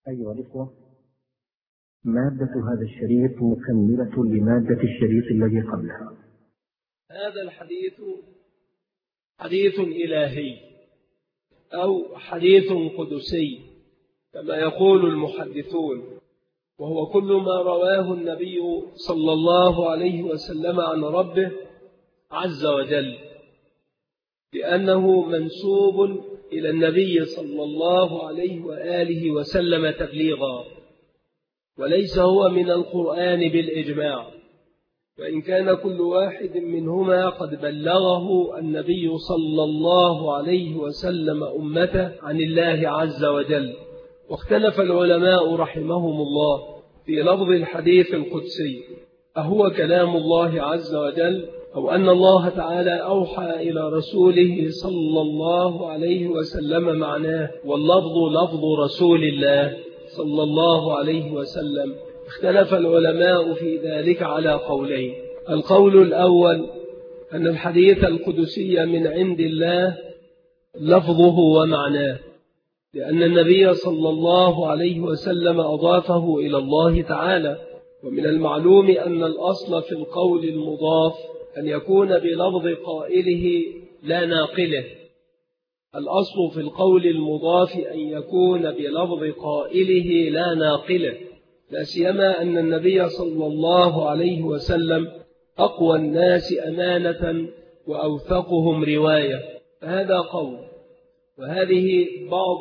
أيها الإخوة، مادة هذا الشريط مكملة لمادة الشريط الذي قبلها. هذا الحديث حديث إلهي أو حديث قدسي كما يقول المحدثون، وهو كل ما رواه النبي صلى الله عليه وسلم عن ربه عز وجل، لأنه منسوب إلى النبي صلى الله عليه وآله وسلم تبليغا، وليس هو من القرآن بالإجماع، وإن كان كل واحد منهما قد بلغه النبي صلى الله عليه وسلم أمته عن الله عز وجل. واختلف العلماء رحمهم الله في لفظ الحديث القدسي، أهو كلام الله عز وجل أو أن الله تعالى أوحى إلى رسوله صلى الله عليه وسلم معناه، واللفظ لفظ رسول الله صلى الله عليه وسلم. اختلف العلماء في ذلك على قولين. القول الأول أن الحديث القدسي من عند الله لفظه ومعناه، لأن النبي صلى الله عليه وسلم أضافه إلى الله تعالى، ومن المعلوم أن الأصل في القول المضاف أن يكون بلفظ قائله لا ناقله. الأصل في القول المضاف أن يكون بلفظ قائله لا ناقله، لا سيما أن النبي صلى الله عليه وسلم أقوى الناس أمانة وأوثقهم رواية. هذا قول، وهذه بعض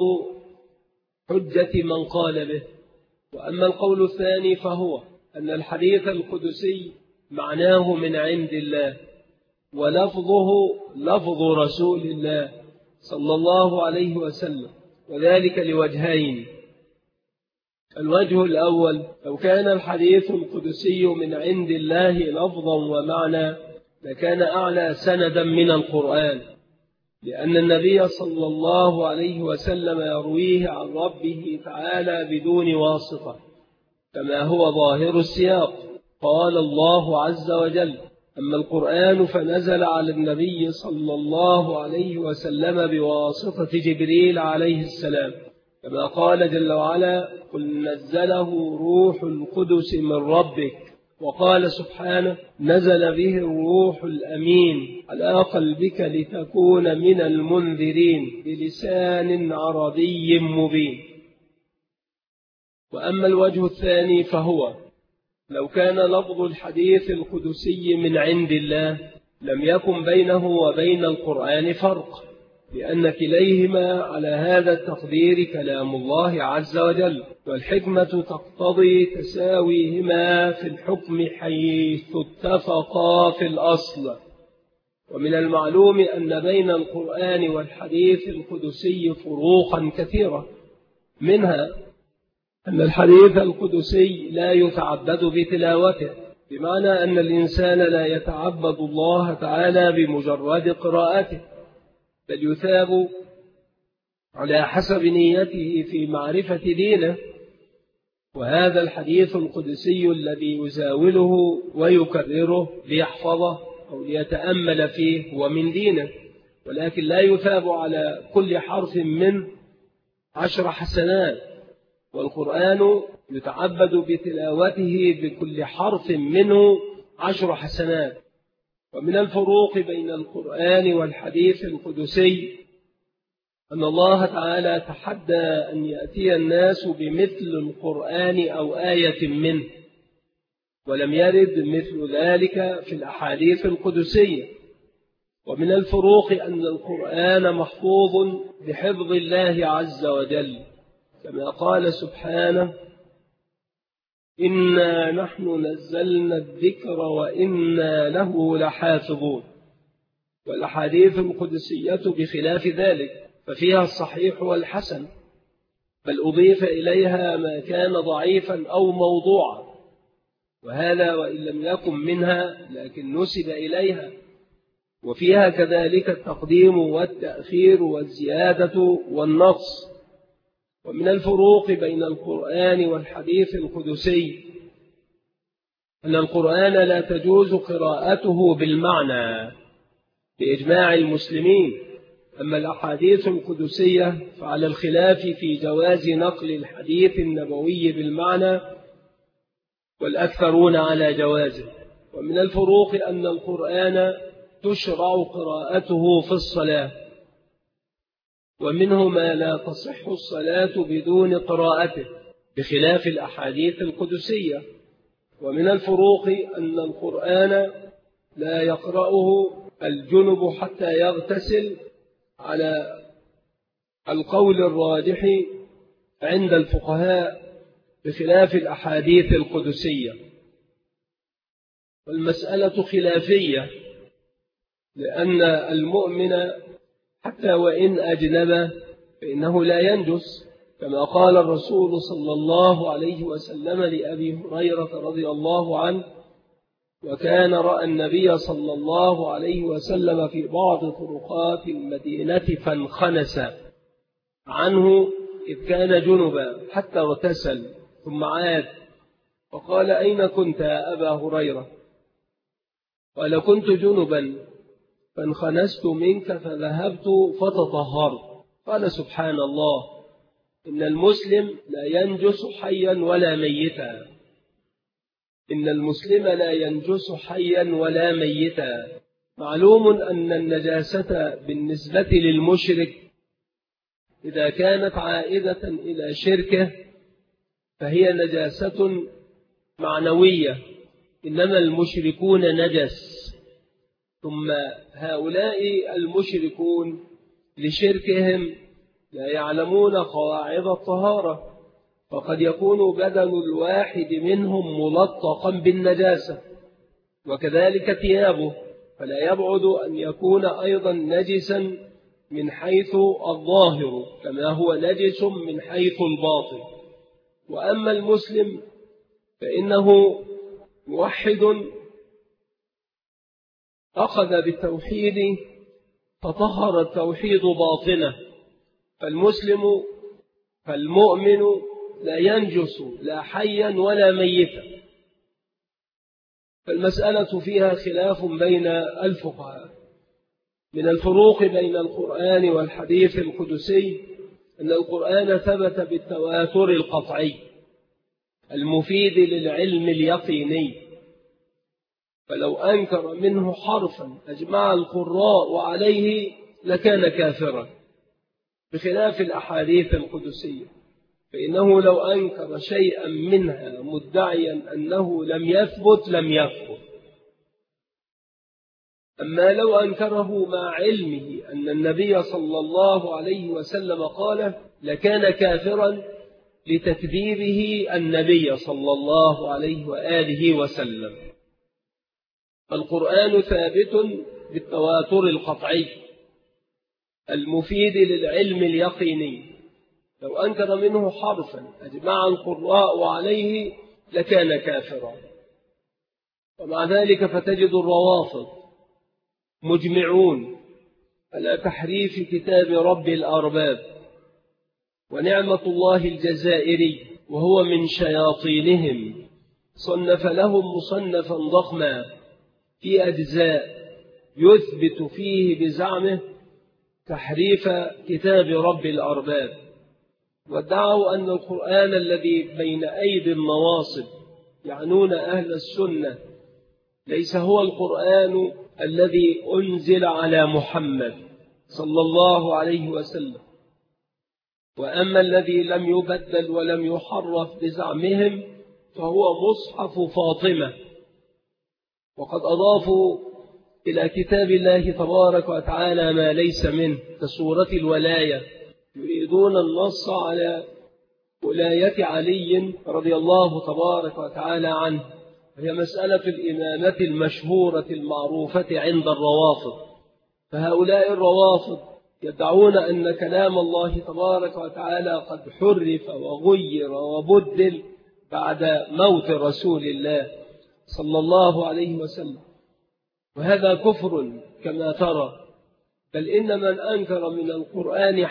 حجة من قال به. وأما القول الثاني فهو أن الحديث القدسي معناه من عند الله، ولفظه لفظ رسول الله صلى الله عليه وسلم، وذلك لوجهين. الوجه الأول، لو كان الحديث القدسي من عند الله لفظا ومعنى لكان أعلى سندا من القرآن، لأن النبي صلى الله عليه وسلم يرويه عن ربه تعالى بدون واسطة، كما هو ظاهر السياق. قال الله عز وجل: أما القرآن فنزل على النبي صلى الله عليه وسلم بواسطة جبريل عليه السلام، كما قال جل وعلا: قل نزله روح القدس من ربك. وقال سبحانه: نزل به الروح الأمين على قلبك لتكون من المنذرين بلسان عربي مبين. وأما الوجه الثاني فهو لو كان لفظ الحديث القدسي من عند الله لم يكن بينه وبين القرآن فرق، لأن كليهما على هذا التقدير كلام الله عز وجل، والحكمة تقتضي تساويهما في الحكم حيث اتفقا في الأصل. ومن المعلوم أن بين القرآن والحديث القدسي فروقا كثيرة، منها أن الحديث القدسي لا يتعبد بتلاوته، بمعنى أن الإنسان لا يتعبد الله تعالى بمجرد قراءته، بل يثاب على حسب نيته في معرفة دينه. وهذا الحديث القدسي الذي يزاوله ويكرره ليحفظه أو ليتأمل فيه هو من دينه، ولكن لا يثاب على كل حرف منه 10 حسنات، والقرآن يتعبد بتلاوته بكل حرف منه 10 حسنات. ومن الفروق بين القرآن والحديث القدسي أن الله تعالى تحدى أن يأتي الناس بمثل القرآن أو آية منه، ولم يرد مثل ذلك في الأحاديث القدسية. ومن الفروق أن القرآن محفوظ بحفظ الله عز وجل، كما قال سبحانه: إنا نحن نزلنا الذكر وإنا له لحافظون. والأحاديث القدسية بخلاف ذلك، ففيها الصحيح والحسن، بل أضيف إليها ما كان ضعيفا أو موضوعا، وهذا وإن لم يكن منها لكن نسب إليها. وفيها كذلك التقديم والتأخير والزيادة والنقص. ومن الفروق بين القرآن والحديث القدسي أن القرآن لا تجوز قراءته بالمعنى بإجماع المسلمين، أما الأحاديث القدسية فعلى الخلاف في جواز نقل الحديث النبوي بالمعنى، والأكثرون على جوازه. ومن الفروق أن القرآن تشرع قراءته في الصلاة، ومنه ما لا تصح الصلاة بدون قراءته بخلاف الأحاديث القدسية. ومن الفروق أن القرآن لا يقرأه الجنب حتى يغتسل على القول الراجح عند الفقهاء بخلاف الأحاديث القدسية. والمسألة خلافية، لأن المؤمن حتى وإن أجنب فإنه لا ينجس، كما قال الرسول صلى الله عليه وسلم لأبي هريرة رضي الله عنه: وكان رأى النبي صلى الله عليه وسلم في بعض طرقات المدينة فانخنس عنه إذ كان جنبا حتى اغتسل ثم عاد، فقال: أين كنت يا أبا هريرة؟ قال: كنت جنبا فانخنست منك فذهبت فتطهرت. قال: سبحان الله، إن المسلم لا ينجس حيا ولا ميتا، إن المسلم لا ينجس حيا ولا ميتا. معلوم أن النجاسة بالنسبة للمشرك إذا كانت عائدة إلى شركه فهي نجاسة معنوية، إنما المشركون نجس. ثم هؤلاء المشركون لشركهم لا يعلمون قواعد الطهارة، فقد يكون بدن الواحد منهم ملطقا بالنجاسة، وكذلك ثيابه، فلا يبعد أن يكون أيضا نجسا من حيث الظاهر كما هو نجس من حيث الباطن. وأما المسلم فإنه موحد أخذ بالتوحيد فطهر التوحيد باطنه، فالمؤمن لا ينجس لا حيا ولا ميتا. فالمسألة فيها خلاف بين الفقهاء. من الفروق بين القرآن والحديث القدسي أن القرآن ثبت بالتواتر القطعي المفيد للعلم اليقيني، فلو أنكر منه حرفا أجمع القراء عليه لكان كافرا، بخلاف الأحاديث القدسية فإنه لو أنكر شيئا منها مدعيا أنه لم يثبت لم يكفر. أما لو أنكره مع علمه أن النبي صلى الله عليه وسلم قال لكان كافرا لتكذيبه النبي صلى الله عليه وآله وسلم. القرآن ثابت بالتواتر القطعي المفيد للعلم اليقيني، لو أنكر منه حرفا أجمع القراء عليه لكان كافرا. ومع ذلك فتجد الروافض مجمعون على تحريف كتاب رب الأرباب، ونعمة الله الجزائري وهو من شياطينهم صنف لهم مصنفا ضخما في أجزاء يثبت فيه بزعمه تحريف كتاب رب الأرباب، وادعوا أن القرآن الذي بين أيدي النواصب يعنون أهل السنة ليس هو القرآن الذي أنزل على محمد صلى الله عليه وسلم. وأما الذي لم يبدل ولم يحرف بزعمهم فهو مصحف فاطمة، وقد أضافوا إلى كتاب الله تبارك وتعالى ما ليس منه كسورة الولاية، يريدون النص على ولاية علي رضي الله تبارك وتعالى عنه، وهي مسألة الإمامة المشهورة المعروفة عند الروافض. فهؤلاء الروافض يدعون أن كلام الله تبارك وتعالى قد حرف وغير وبدل بعد موت رسول الله صلى الله عليه وسلم، وهذا كفر كما ترى. بل إن من أنكر من القرآن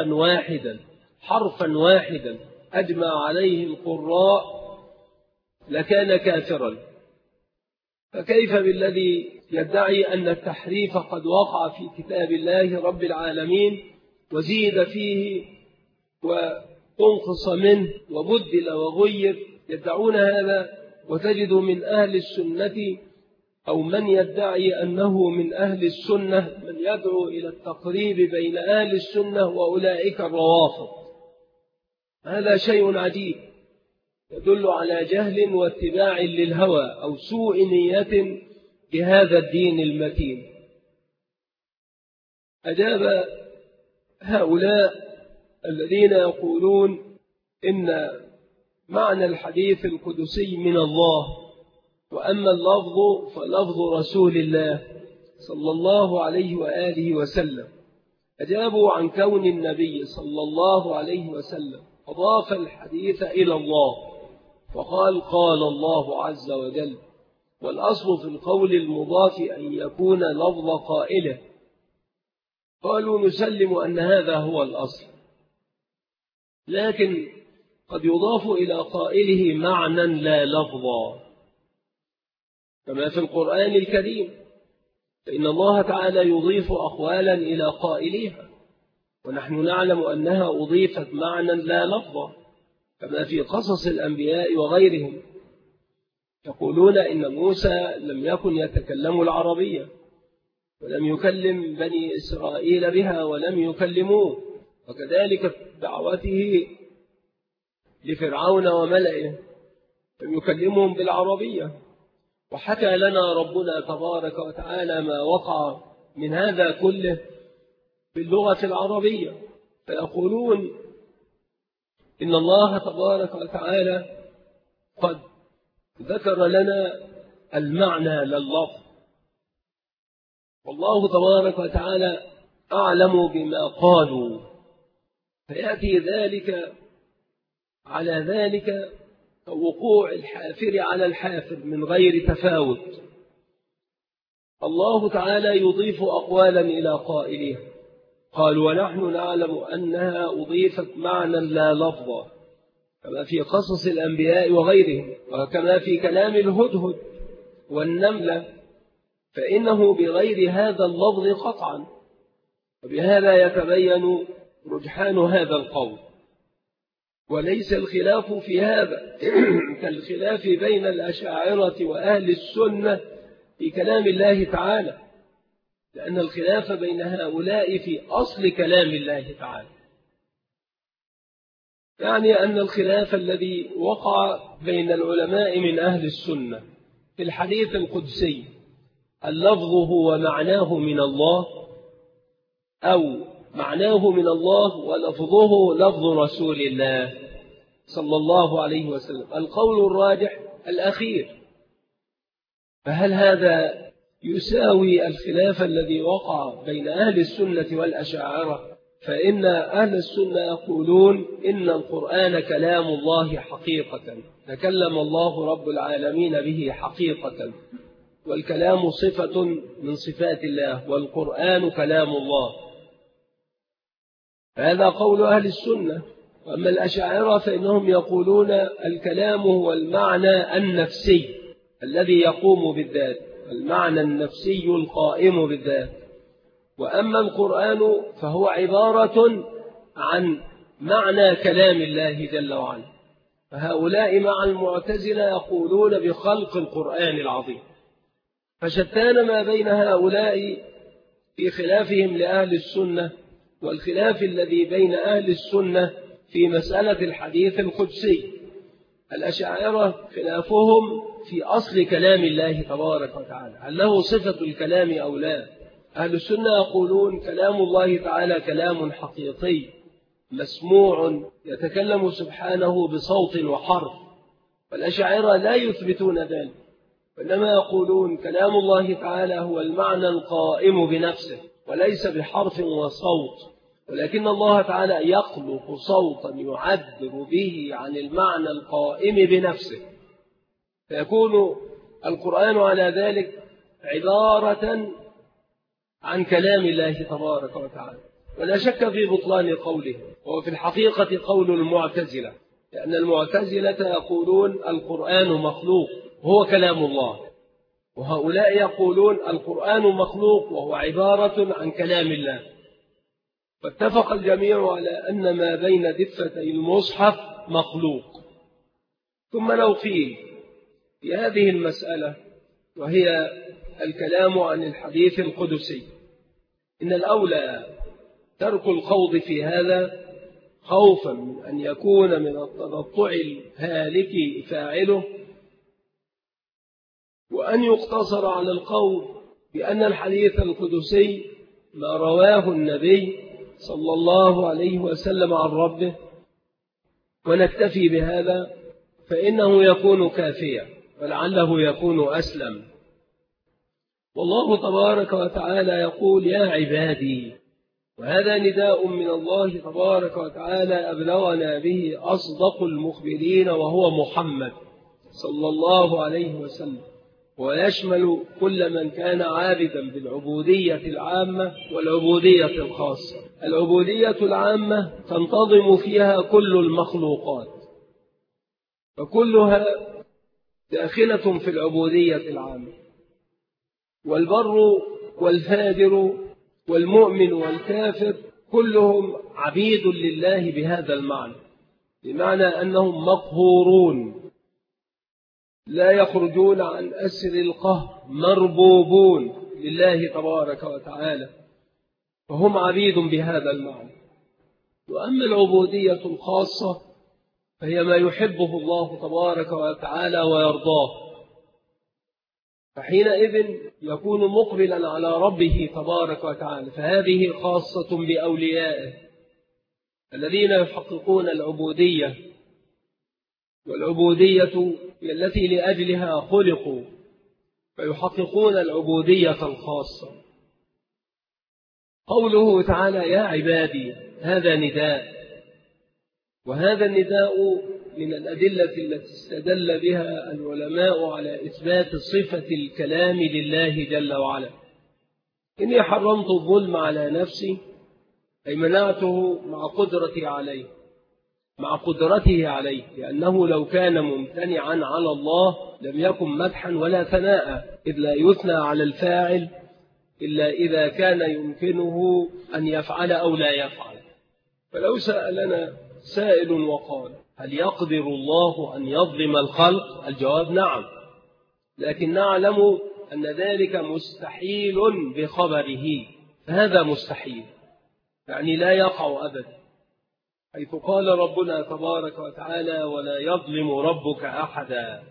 حرفا واحدا أجمع عليه القراء لكان كافرا. فكيف بالذي يدعي أن التحريف قد وقع في كتاب الله رب العالمين وزيد فيه وانقص منه وبدل وغير؟ يدعون هذا، وتجد من أهل السنة أو من يدعي أنه من أهل السنة من يدعو إلى التقريب بين أهل السنة وأولئك الروافض. هذا شيء عجيب يدل على جهل واتباع للهوى أو سوء نية بهذا الدين المتين. أجاب هؤلاء الذين يقولون إن معنى الحديث القدسي من الله، وأما اللفظ فلفظ رسول الله صلى الله عليه وآله وسلم. أجابوا عن كون النبي صلى الله عليه وسلم أضاف الحديث إلى الله وقال قال الله عز وجل، والأصل في القول المضاف أن يكون لفظ قائله. قالوا نسلم أن هذا هو الأصل، لكن قد يضاف إلى قائله معنى لا لفظا كما في القرآن الكريم، فإن الله تعالى يضيف أقوالا إلى قائلها، ونحن نعلم أنها أضيفت معنى لا لفظا كما في قصص الأنبياء وغيرهم. يقولون إن موسى لم يكن يتكلم العربية ولم يكلم بني إسرائيل بها ولم يكلموه، وكذلك دعوته لفرعون وملئه لم يكلمهم بالعربية. وحكى لنا ربنا تبارك وتعالى ما وقع من هذا كله باللغة العربية. فيقولون إن الله تبارك وتعالى قد ذكر لنا المعنى لللفظ، والله تبارك وتعالى أعلم بما قالوا، فيأتي ذلك على ذلك وقوع الحافر على الحافر من غير تفاوت. الله تعالى يضيف أقوالا إلى قائلها، قال ونحن نعلم أنها أضيفت معنى لا لفظا كما في قصص الأنبياء وغيرهم، وكما في كلام الهدهد والنملة، فإنه بغير هذا اللفظ قطعا. وبهذا يتبين رجحان هذا القول، وليس الخلاف في هذا كالخلاف بين الأشاعرة وأهل السنة في كلام الله تعالى، لأن الخلاف بين هؤلاء في أصل كلام الله تعالى، يعني أن الخلاف الذي وقع بين العلماء من أهل السنة في الحديث القدسي اللفظ هو معناه من الله أو معناه من الله ولفظه لفظ رسول الله صلى الله عليه وسلم، القول الراجح الأخير. فهل هذا يساوي الخلاف الذي وقع بين أهل السنة والأشاعرة؟ فإن أهل السنة يقولون إن القرآن كلام الله حقيقة، تكلم الله رب العالمين به حقيقة، والكلام صفة من صفات الله، والقرآن كلام الله. هذا قول أهل السنة. وأما الأشاعرة فإنهم يقولون الكلام هو المعنى النفسي الذي يقوم بالذات، المعنى النفسي القائم بالذات. وأما القرآن فهو عبارة عن معنى كلام الله جل وعلا. فهؤلاء مع المعتزلة يقولون بخلق القرآن العظيم. فشتان ما بين هؤلاء في خلافهم لأهل السنة والخلاف الذي بين أهل السنة في مسألة الحديث القدسي. الأشاعرة خلافهم في أصل كلام الله تبارك وتعالى، هل له صفة الكلام أو لا. أهل السنة يقولون كلام الله تعالى كلام حقيقي مسموع يتكلم سبحانه بصوت وحرف، والأشاعرة لا يثبتون ذلك، وإنما يقولون كلام الله تعالى هو المعنى القائم بنفسه وليس بحرف وصوت، ولكن الله تعالى يخلق صوتا يعبر به عن المعنى القائم بنفسه، فيكون القرآن على ذلك عبارة عن كلام الله تبارك وتعالى. ولا شك في بطلان قوله، وهو في الحقيقة قول المعتزلة، لأن المعتزلة يقولون القرآن مخلوق هو كلام الله، وهؤلاء يقولون القرآن مخلوق وهو عبارة عن كلام الله. فاتفق الجميع على أن ما بين دفتي المصحف مخلوق. ثم لو قيل في هذه المسألة وهي الكلام عن الحديث القدسي إن الأولى ترك الخوض في هذا خوفا من أن يكون من التنطع الهالك فاعله، وأن يقتصر على القول بأن الحديث القدسي ما رواه النبي صلى الله عليه وسلم عن ربه ونكتفي بهذا، فإنه يكون كافيا ولعله يكون أسلم. والله تبارك وتعالى يقول يا عبادي، وهذا نداء من الله تبارك وتعالى أبلغنا به أصدق المخبرين وهو محمد صلى الله عليه وسلم، ويشمل كل من كان عابدا بالعبودية العامة والعبودية الخاصة. العبودية العامة تنتظم فيها كل المخلوقات، فكلها داخلة في العبودية العامة، والبر والفاجر والمؤمن والكافر كلهم عبيد لله بهذا المعنى، بمعنى أنهم مقهورون لا يخرجون عن أسر القهر، مربوبون لله تبارك وتعالى، فهم عبيد بهذا المعنى. وأما العبودية الخاصة فهي ما يحبه الله تبارك وتعالى ويرضاه، فحينئذ يكون مقبلا على ربه تبارك وتعالى، فهذه خاصة بأوليائه الذين يحققون العبودية، والعبودية التي لأجلها خلقوا، فيحققون العبودية الخاصة. قوله تعالى يا عبادي هذا نداء، وهذا النداء من الأدلة التي استدل بها العلماء على إثبات صفة الكلام لله جل وعلا. إني حرمت الظلم على نفسي، أي منعته مع قدرته عليه، لأنه لو كان ممتنعا على الله لم يكن مدحا ولا ثناء، إذ لا يثنى على الفاعل إلا إذا كان يمكنه أن يفعل أو لا يفعل. فلو سألنا سائل وقال هل يقدر الله أن يظلم الخلق؟ الجواب نعم، لكن نعلم أن ذلك مستحيل بخبره، فهذا مستحيل يعني لا يقع أبدا، حيث قال ربنا تبارك وتعالى ولا يظلم ربك أحدا.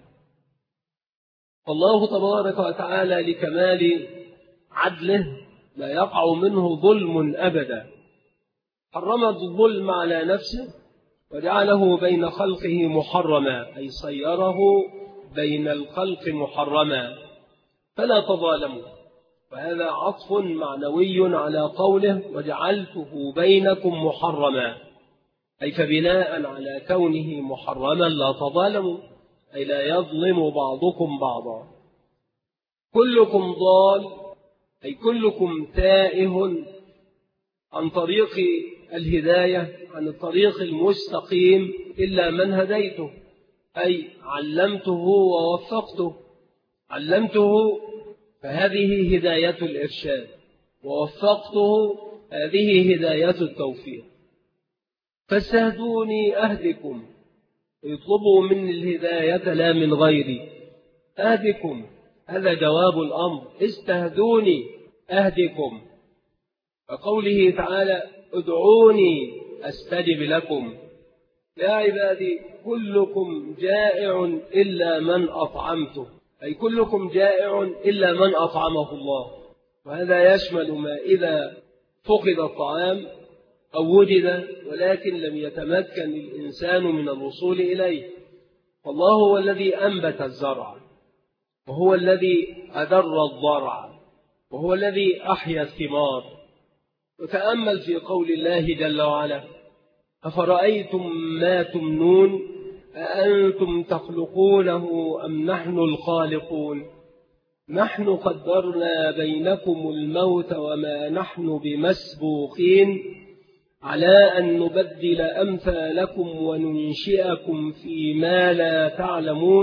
فالله تبارك وتعالى لكمال عدله لا يقع منه ظلم أبدا، حرم الظلم على نفسه وجعله بين خلقه محرما، أي صيره بين الخلق محرما، فلا تظالموا. وهذا عطف معنوي على قوله وجعلته بينكم محرما، أي فبناء على كونه محرما لا تظالموا، أي لا يظلم بعضكم بعضا. كلكم ضال، أي كلكم تائه عن طريق الهداية، عن الطريق المستقيم، إلا من هديته، أي علمته ووفقته. علمته فهذه هداية الإرشاد، ووفقته هذه هداية التوفيق. فاستهدوني أهدكم، يطلبوا مني الهداية لا من غيري. أهدكم هذا جواب الأمر، استهدوني أهدكم. وقوله تعالى ادعوني أستجب لكم. يا عبادي كلكم جائع إلا من أطعمته، أي كلكم جائع إلا من أطعمه الله. وهذا يشمل ما إذا فقد الطعام أو وجد ولكن لم يتمكن الإنسان من الوصول إليه، فالله هو الذي أنبت الزرع، وهو الذي أدر الضرع، وهو الذي أحيا الثمار. وتأمل في قول الله جل وعلا أفرأيتم ما تمنون أأنتم تخلقونه أم نحن الخالقون نحن قدرنا بينكم الموت وما نحن بمسبوقين على أن نبدل أمثالكم وننشئكم فيما لا تعلمون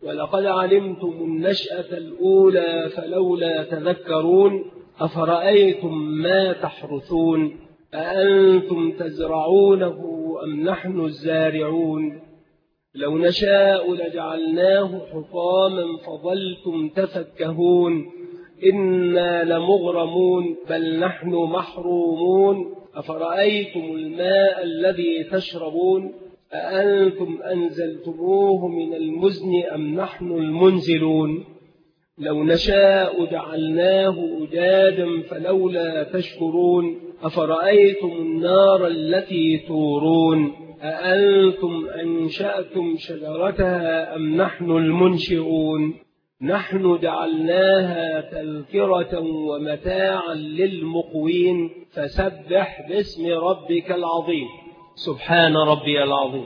ولقد علمتم النشأة الأولى فلولا تذكرون أفرأيتم ما تحرثون أأنتم تزرعونه أم نحن الزارعون لو نشاء لجعلناه حطاما فظلتم تفكهون إنا لمغرمون بل نحن محرومون أفرأيتم الماء الذي تشربون أأنتم أنزلتموه من المزن أم نحن المنزلون لو نشاء جعلناه أجاجا فلولا تشكرون أفرأيتم النار التي تورون أأنتم أنشأتم شجرتها أم نحن المنشئون نحن جعلناها تذكرة ومتاعا للمقوين فسبح باسم ربك العظيم سبحان ربي العظيم.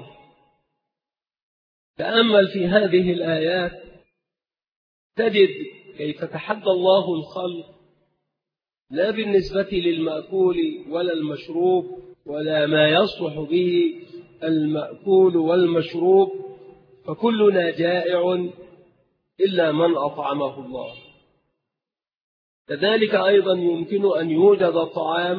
تأمل في هذه الآيات تجد كيف تحدى الله الخلق لا بالنسبة للمأكول ولا المشروب ولا ما يصلح به المأكول والمشروب، فكلنا جائع إلا من أطعمه الله. كذلك أيضا يمكن أن يوجد طعام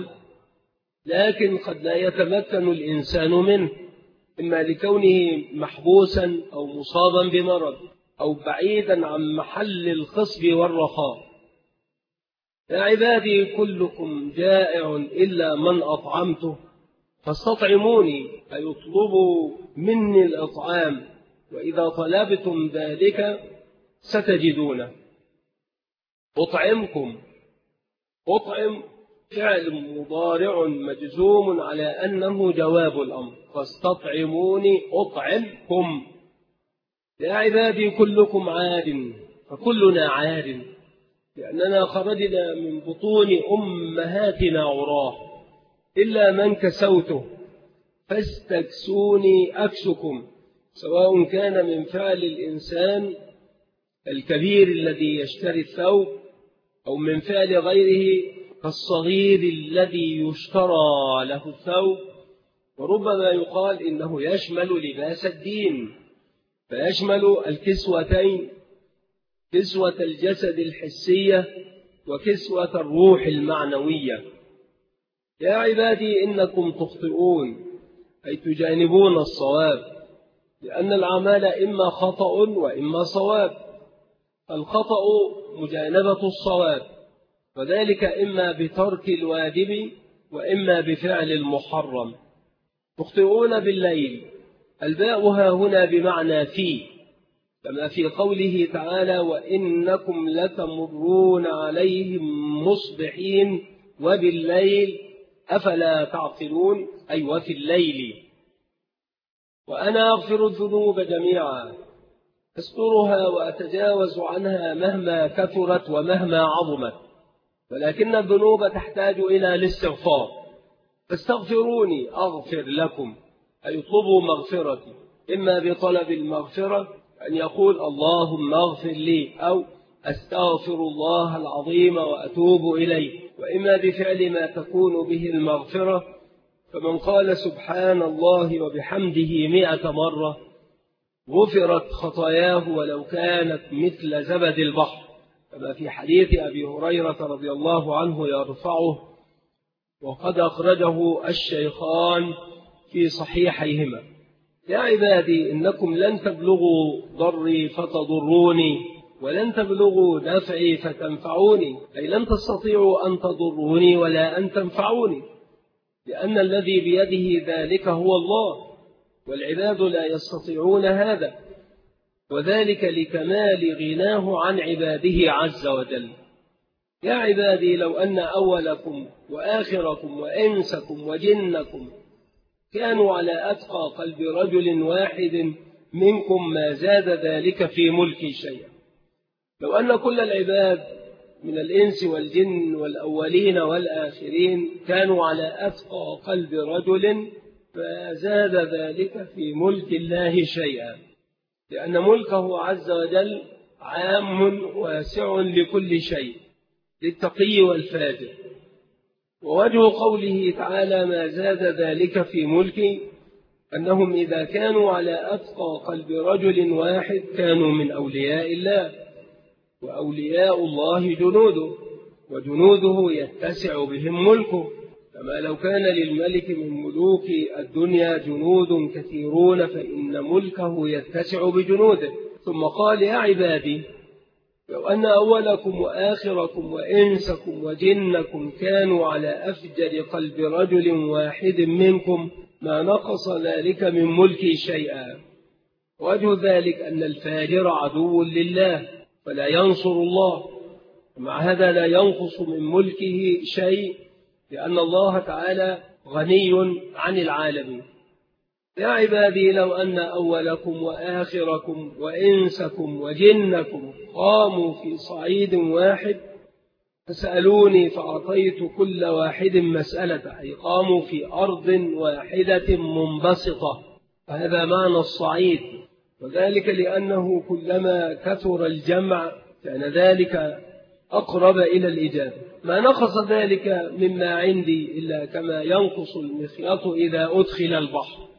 لكن قد لا يتمكن الإنسان منه، إما لكونه محبوسا أو مصابا بمرض أو بعيدا عن محل الخصب والرخاء. يا عبادي كلكم جائع إلا من أطعمته فاستطعموني، أي اطلبوا مني الإطعام، وإذا طلبتم ذلك ستجدونه. أطعمكم، أطعم فعل مضارع مجزوم على أنه جواب الأمر، فاستطعموني أطعمكم. يا عبادي كلكم عار، فكلنا عار، لأننا خرجنا من بطون أمهاتنا عراه، إلا من كسوته فاستكسوني أكسكم، سواء كان من فعل الإنسان الكبير الذي يشتري الثوب أو من فعل غيره كالصغير الذي يشترى له الثوب. وربما يقال إنه يشمل لباس الدين، فيشمل الكسوتين، كسوة الجسد الحسية وكسوة الروح المعنوية. يا عبادي إنكم تخطئون، أي تجانبون الصواب، لأن الأعمال إما خطأ وإما صواب. الخطأ مجانبة الصواب، وذلك إما بترك الواجب وإما بفعل المحرم. تخطئون بالليل، الباء ها هنا بمعنى في، كما في قوله تعالى وإنكم لتمرون عليهم مصبحين وبالليل أفلا تعقلون، أي وفي الليل. وأنا أغفر الذنوب جميعا، أسترها وأتجاوز عنها مهما كثرت ومهما عظمت، ولكن الذنوب تحتاج إلى الاستغفار، فاستغفروني أغفر لكم، أي اطلبوا مغفرتي، إما بطلب المغفرة أن يقول اللهم اغفر لي، أو أستغفر الله العظيم وأتوب إليه، وإما بفعل ما تكون به المغفرة، فمن قال سبحان الله وبحمده 100 مرة غفرت خطاياه ولو كانت مثل زبد البحر، كما في حديث أبي هريرة رضي الله عنه يرفعه، وقد أخرجه الشيخان في صحيحيهما. يا عبادي إنكم لن تبلغوا ضري فتضروني، ولن تبلغوا نفعي فتنفعوني، أي لن تستطيعوا أن تضروني ولا أن تنفعوني، لأن الذي بيده ذلك هو الله، والعباد لا يستطيعون هذا، وذلك لكمال غناه عن عباده عز وجل. يا عبادي لو أن أولكم وآخركم وإنسكم وجنكم كانوا على أتقى قلب رجل واحد منكم ما زاد ذلك في ملكي شيئا. لو أن كل العباد من الإنس والجن والأولين والآخرين كانوا على أتقى قلب رجل ما زاد ذلك في ملك الله شيئا، لأن ملكه عز وجل عام واسع لكل شيء، للتقي والفاجر. ووجه قوله تعالى ما زاد ذلك في ملكي، أنهم إذا كانوا على أتقى قلب رجل واحد كانوا من أولياء الله، وأولياء الله جنوده، وجنوده يتسع بهم ملكه، كما لو كان للملك من ملوك الدنيا جنود كثيرون فإن ملكه يتسع بجنوده. ثم قال: يا عبادي لو أن أولكم وآخركم وإنسكم وجنكم كانوا على أفجر قلب رجل واحد منكم ما نقص ذلك من ملكي شيئا. وجه ذلك أن الفاجر عدو لله فلا ينصر الله، ومع هذا لا ينقص من ملكه شيء، لأن الله تعالى غني عن العالمين. يا عبادي لو أن أولكم وآخركم وإنسكم وجنكم قاموا في صعيد واحد فسألوني فأعطيت كل واحد مسألة، أي قاموا في أرض واحدة منبسطة، وهذا معنى الصعيد، وذلك لأنه كلما كثر الجمع كان ذلك أقرب إلى الإجابة. ما نقص ذلك مما عندي إلا كما ينقص المخيط إذا أدخل البحر.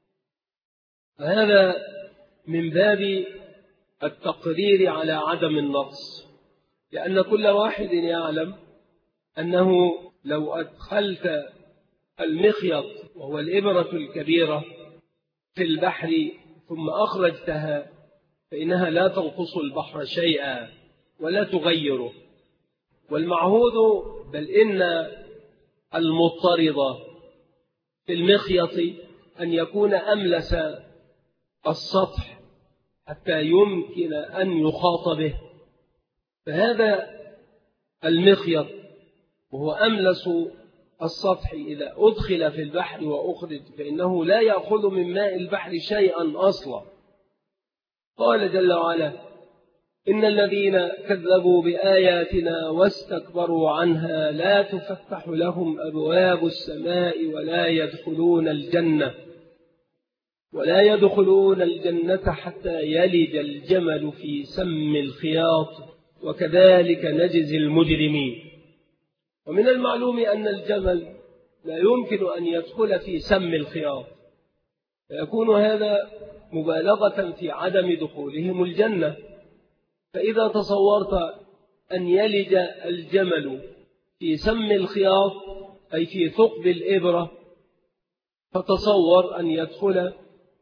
فهذا من باب التقرير على عدم النقص، لأن كل واحد يعلم أنه لو أدخلت المخيط وهو الإبرة الكبيرة في البحر ثم أخرجتها فإنها لا تنقص البحر شيئا ولا تغيره. والمعهود بل إن المضطرد في المخيط أن يكون أملس السطح حتى يمكن أن يخاط به، فهذا المخيط وهو أملس السطح إذا أدخل في البحر وأخرج فإنه لا يأخذ من ماء البحر شيئا أصلا. قال جل وعلا: إن الذين كذبوا بآياتنا واستكبروا عنها لا تفتح لهم أبواب السماء ولا يدخلون الجنة حتى يلج الجمل في سم الخياط وكذلك نجزي المجرمين. ومن المعلوم أن الجمل لا يمكن أن يدخل في سم الخياط، فيكون هذا مبالغة في عدم دخولهم الجنة. فإذا تصورت أن يلج الجمل في سم الخياط أي في ثقب الإبرة، فتصور أن يدخل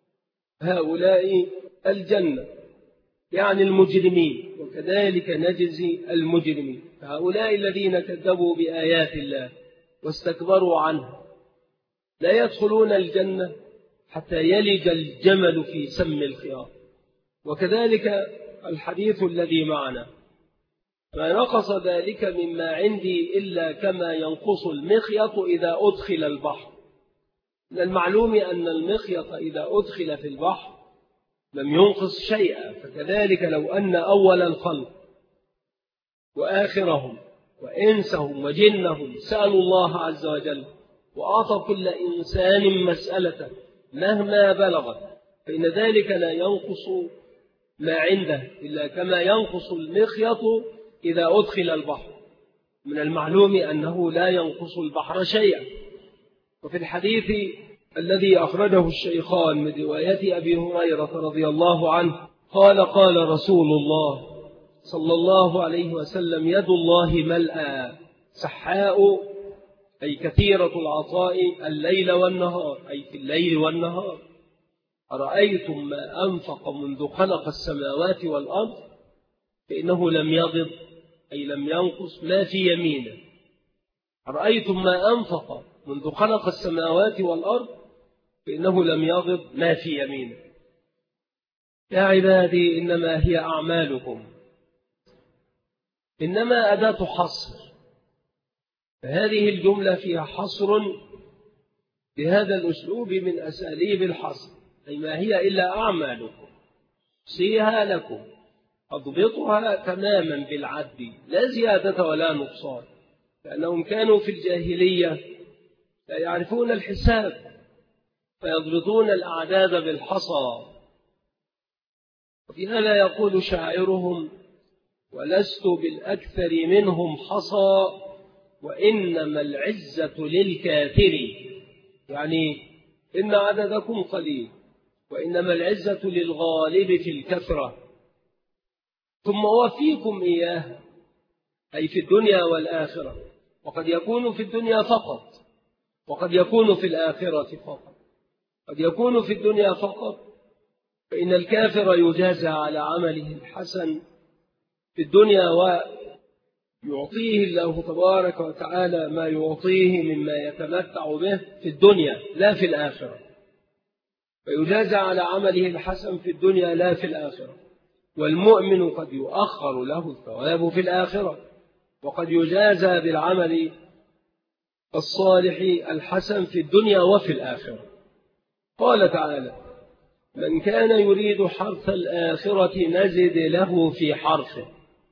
هؤلاء الجنة يعني المجرمين، وكذلك نجزي المجرمين. فهؤلاء الذين كذبوا بآيات الله واستكبروا عنها لا يدخلون الجنة حتى يلج الجمل في سم الخياط. وكذلك الحديث الذي معنا: ما نقص ذلك مما عندي إلا كما ينقص المخيط إذا أدخل البحر. من المعلوم أن المخيط إذا أدخل في البحر لم ينقص شيئا، فكذلك لو أن أول الخلق وآخرهم وإنسهم وجنهم سألوا الله عز وجل وأعطى كل إنسان مسألة مهما بلغت، فإن ذلك لا ينقص ما عنده إلا كما ينقص المخيط إذا أدخل البحر. من المعلوم أنه لا ينقص البحر شيئا. وفي الحديث الذي أخرجه الشيخان من رواية أبي هريرة رضي الله عنه قال: قال رسول الله صلى الله عليه وسلم: يد الله ملأى سحاء، أي كثيرة العطاء الليل والنهار، أي في الليل والنهار. أرأيتم ما أنفق منذ خلق السماوات والأرض فإنه لم يغض، أي لم ينقص ما في يمينه. أرأيتم ما أنفق منذ خلق السماوات والأرض فإنه لم يغض ما في يمينه. يا عبادي إنما هي أعمالكم، إنما أداة حصر، فهذه الجملة فيها حصر بهذا الأسلوب من أساليب الحصر، أي ما هي إلا أعمالكم أحصيها لكم أضبطها تماما بالعد لا زيادة ولا نقصان، لأنهم كانوا في الجاهلية لا يعرفون الحساب فيضبطون الأعداد بالحصى. وفي هذا يقول شاعرهم: ولست بالأكثر منهم حصى وإنما العزة للكافر، يعني إن عددكم قليل وإنما العزة للغالب في الكثرة ثم وفيكم إياها، أي في الدنيا والآخرة، وقد يكون في الدنيا فقط وقد يكون في الآخرة فقط. قد يكون في الدنيا فقط فإن الكافر يجازى على عمله الحسن في الدنيا ويعطيه الله تبارك وتعالى ما يعطيه مما يتمتع به في الدنيا لا في الآخرة، فيجازى على عمله الحسن في الدنيا لا في الآخرة. والمؤمن قد يؤخر له الثواب في الآخرة وقد يجازى بالعمل الصالح الحسن في الدنيا وفي الآخرة. قال تعالى: من كان يريد حرث الآخرة نزد له في حرثه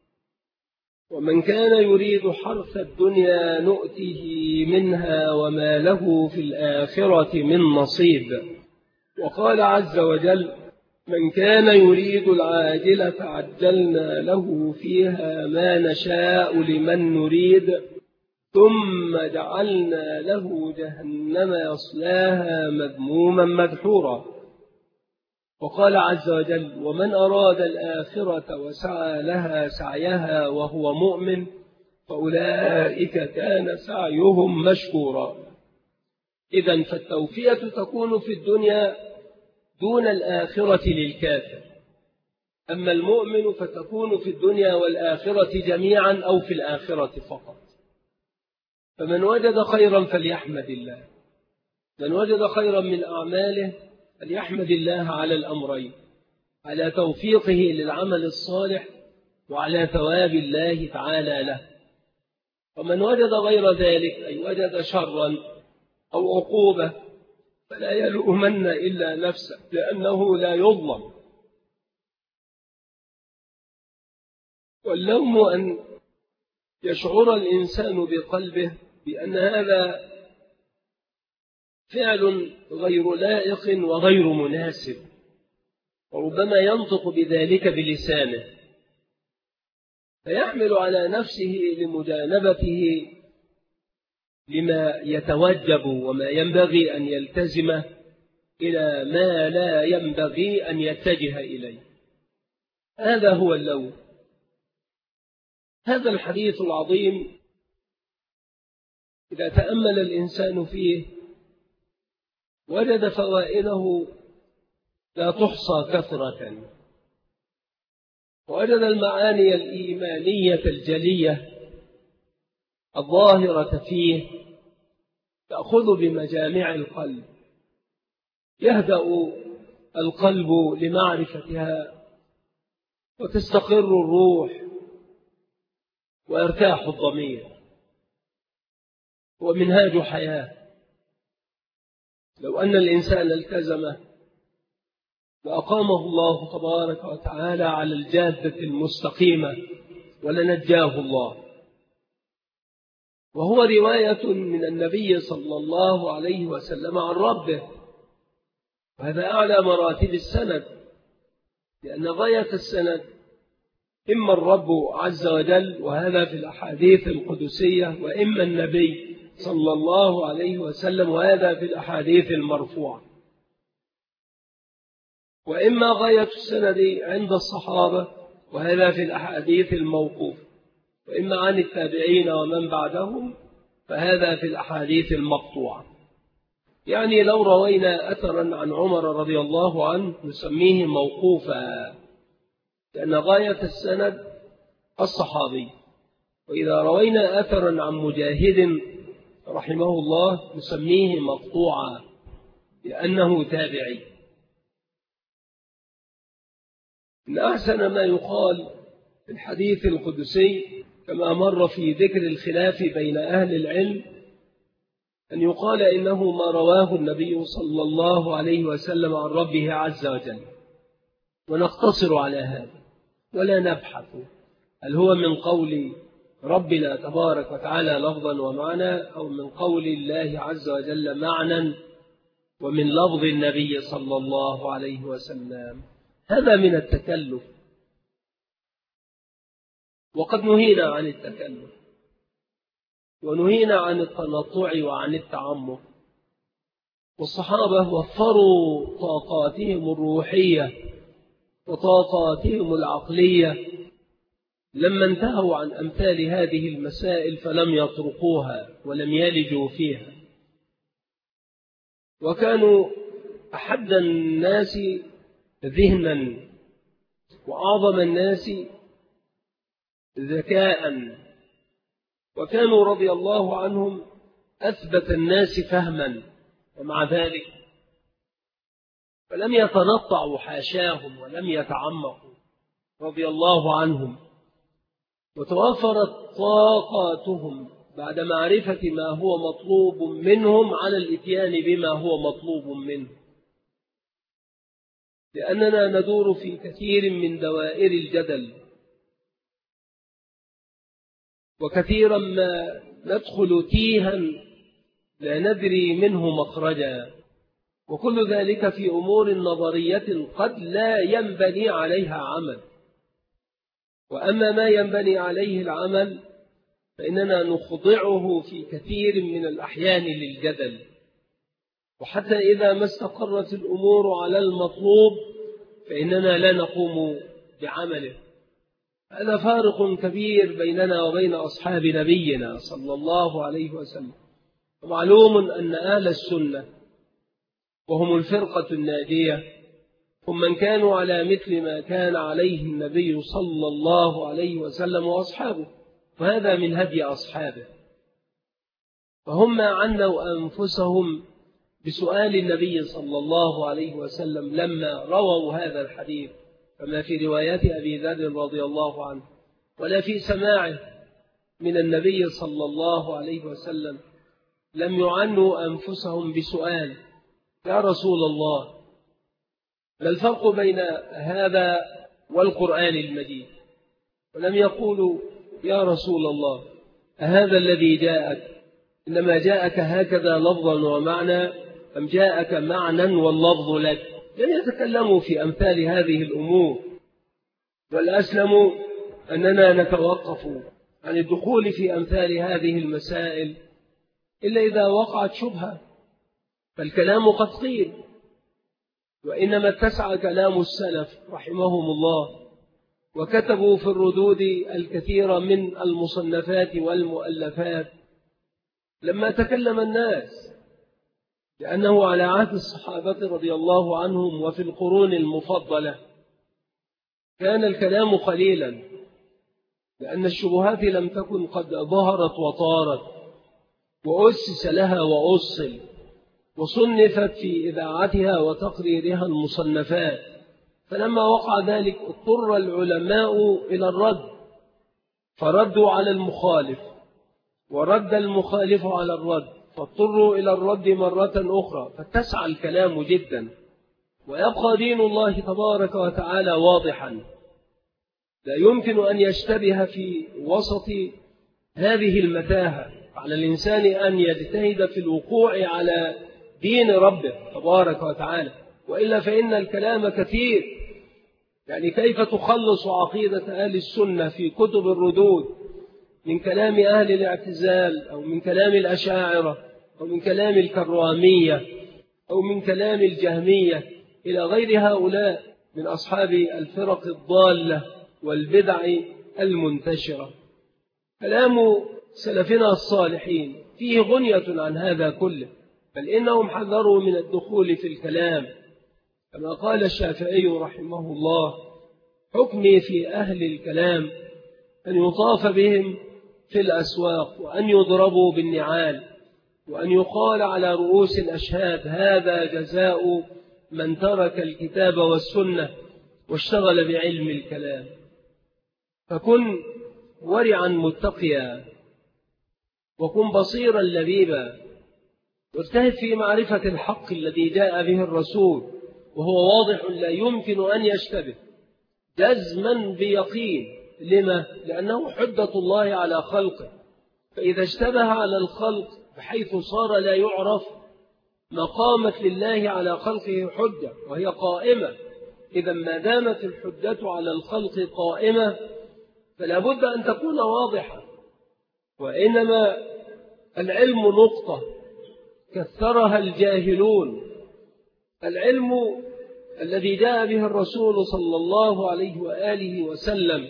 ومن كان يريد حرث الدنيا نؤته منها وما له في الآخرة من نصيب. وقال عز وجل: من كان يريد العاجلة عجلنا له فيها ما نشاء لمن نريد ثم جعلنا له جهنم يصلاها مذموما مدحورا. وقال عز وجل: ومن أراد الآخرة وسعى لها سعيها وهو مؤمن فأولئك كان سعيهم مشكورا. إذن فالتوفية تكون في الدنيا دون الآخرة للكافر، أما المؤمن فتكون في الدنيا والآخرة جميعا أو في الآخرة فقط. فمن وجد خيرا فليحمد الله، من وجد خيرا من أعماله فليحمد الله على الأمرين: على توفيقه للعمل الصالح وعلى ثواب الله تعالى له. ومن وجد غير ذلك أي وجد شرا أو عقوبة فلا يلومن إلا نفسه لأنه لا يظلم. واللوم أن يشعر الإنسان بقلبه بأن هذا فعل غير لائق وغير مناسب، وربما ينطق بذلك بلسانه فيحمل على نفسه لمجانبته لما يتوجب وما ينبغي أن يلتزمه إلى ما لا ينبغي أن يتجه إليه. هذا هو اللوم. هذا الحديث العظيم إذا تأمل الإنسان فيه وجد فوائده لا تحصى كثرة، ووجد المعاني الإيمانية الجلية الظاهرة فيه تأخذ بمجامع القلب، يهدأ القلب لمعرفتها وتستقر الروح ويرتاح الضمير، ومنهاج حياة. لو أن الإنسان التزمه وأقامه الله تبارك وتعالى على الجادة المستقيمة ولنجاه الله. وهو رواية من النبي صلى الله عليه وسلم عن ربه، وهذا أعلى مراتب السند، لأن غاية السند إما الرب عز وجل وهذا في الأحاديث القدسية، وإما النبي صلى الله عليه وسلم وهذا في الأحاديث المرفوعة، وإما غاية السند عند الصحابة وهذا في الأحاديث الموقوفة، وإما عن التابعين ومن بعدهم فهذا في الأحاديث المقطوعة. يعني لو روينا أثرا عن عمر رضي الله عنه نسميه موقوفا، لأن غاية السند الصحابي. وإذا روينا أثرا عن مجاهد رحمه الله نسميه مقطوعا لأنه تابعي. إن أحسن ما يقال في الحديث القدسي كما مر في ذكر الخلاف بين أهل العلم أن يقال إنه ما رواه النبي صلى الله عليه وسلم عن ربه عز وجل، ونقتصر على هذا ولا نبحث هل هو من قول ربنا تبارك وتعالى لفظا ومعنى أو من قول الله عز وجل معنى ومن لفظ النبي صلى الله عليه وسلم. هذا من التكلف، وقد نهينا عن التكلف ونهينا عن التنطع وعن التعمق، والصحابة وفروا طاقاتهم الروحية وطاقاتهم العقلية لما انتهوا عن أمثال هذه المسائل فلم يطرقوها ولم يلجوا فيها، وكانوا أحد الناس ذهنا وأعظم الناس ذكاء، وكانوا رضي الله عنهم أثبت الناس فهما، ومع ذلك فلم يتنطعوا حاشاهم ولم يتعمقوا رضي الله عنهم، وتوفرت طاقاتهم بعد معرفة ما هو مطلوب منهم على الإتيان بما هو مطلوب منه، لأننا ندور في كثير من دوائر الجدل، وكثيرا ما ندخل تيها لا ندري منه مخرجا، وكل ذلك في أمور نظرية قد لا ينبني عليها عمل. وأما ما ينبني عليه العمل فإننا نخضعه في كثير من الأحيان للجدل، وحتى إذا ما استقرت الأمور على المطلوب فإننا لا نقوم بعمله. هذا فارق كبير بيننا وبين أصحاب نبينا صلى الله عليه وسلم. ومعلوم أن أهل السنة وهم الفرقة الناجية هم من كانوا على مثل ما كان عليه النبي صلى الله عليه وسلم وأصحابه، وهذا من هدي أصحابه، فهم عنوا أنفسهم بسؤال النبي صلى الله عليه وسلم لما رووا هذا الحديث، كما في روايات أبي ذر رضي الله عنه، ولا في سماعه من النبي صلى الله عليه وسلم لم يعنوا أنفسهم بسؤال: يا رسول الله، ما الفرق بين هذا والقرآن المجيد؟ ولم يقولوا: يا رسول الله، أهذا الذي جاءك إنما جاءك هكذا لفظا ومعنى أم جاءك معنى واللفظ لك؟ لم يتكلموا في أمثال هذه الأمور، والأسلم أننا نتوقف عن الدخول في أمثال هذه المسائل إلا إذا وقعت شبهة، فالكلام قد قيل، وإنما اتسع كلام السلف رحمهم الله، وكتبوا في الردود الكثير من المصنفات والمؤلفات لما تكلم الناس، لأنه على عهد الصحابة رضي الله عنهم وفي القرون المفضلة كان الكلام قليلا، لأن الشبهات لم تكن قد ظهرت وطارت وأسس لها وأصل وصنفت في إذاعتها وتقريرها المصنفات، فلما وقع ذلك اضطر العلماء إلى الرد، فردوا على المخالف ورد المخالف على الرد، فاضطروا إلى الرد مرة أخرى، فاتسع الكلام جدا، ويبقى دين الله تبارك وتعالى واضحا لا يمكن أن يشتبه في وسط هذه المتاهة. على الإنسان أن يجتهد في الوقوع على دين ربه تبارك وتعالى، وإلا فإن الكلام كثير. يعني كيف تخلص عقيدة أهل السنة في كتب الردود من كلام أهل الاعتزال أو من كلام الأشاعرة أو من كلام الكرامية أو من كلام الجهمية إلى غير هؤلاء من أصحاب الفرق الضالة والبدع المنتشرة؟ كلام سلفنا الصالحين فيه غنية عن هذا كله، بل إنهم حذروا من الدخول في الكلام، كما قال الشافعي رحمه الله: حكمي في أهل الكلام أن يطاف بهم في الأسواق وأن يضربوا بالنعال وأن يقال على رؤوس الأشهاد: هذا جزاء من ترك الكتاب والسنة واشتغل بعلم الكلام. فكن ورعا متقيا، وكن بصيرا لبيبا، واجتهد في معرفة الحق الذي جاء به الرسول، وهو واضح لا يمكن أن يشتبه جزما بيقين. لما؟ لأنه حجة الله على خلقه، فإذا اشتبه على الخلق بحيث صار لا يعرف ما قامت لله على خلقه حجة وهي قائمة. إذا ما دامت الحجة على الخلق قائمة فلا بد أن تكون واضحة، وإنما العلم نقطة كثرها الجاهلون. العلم الذي جاء به الرسول صلى الله عليه وآله وسلم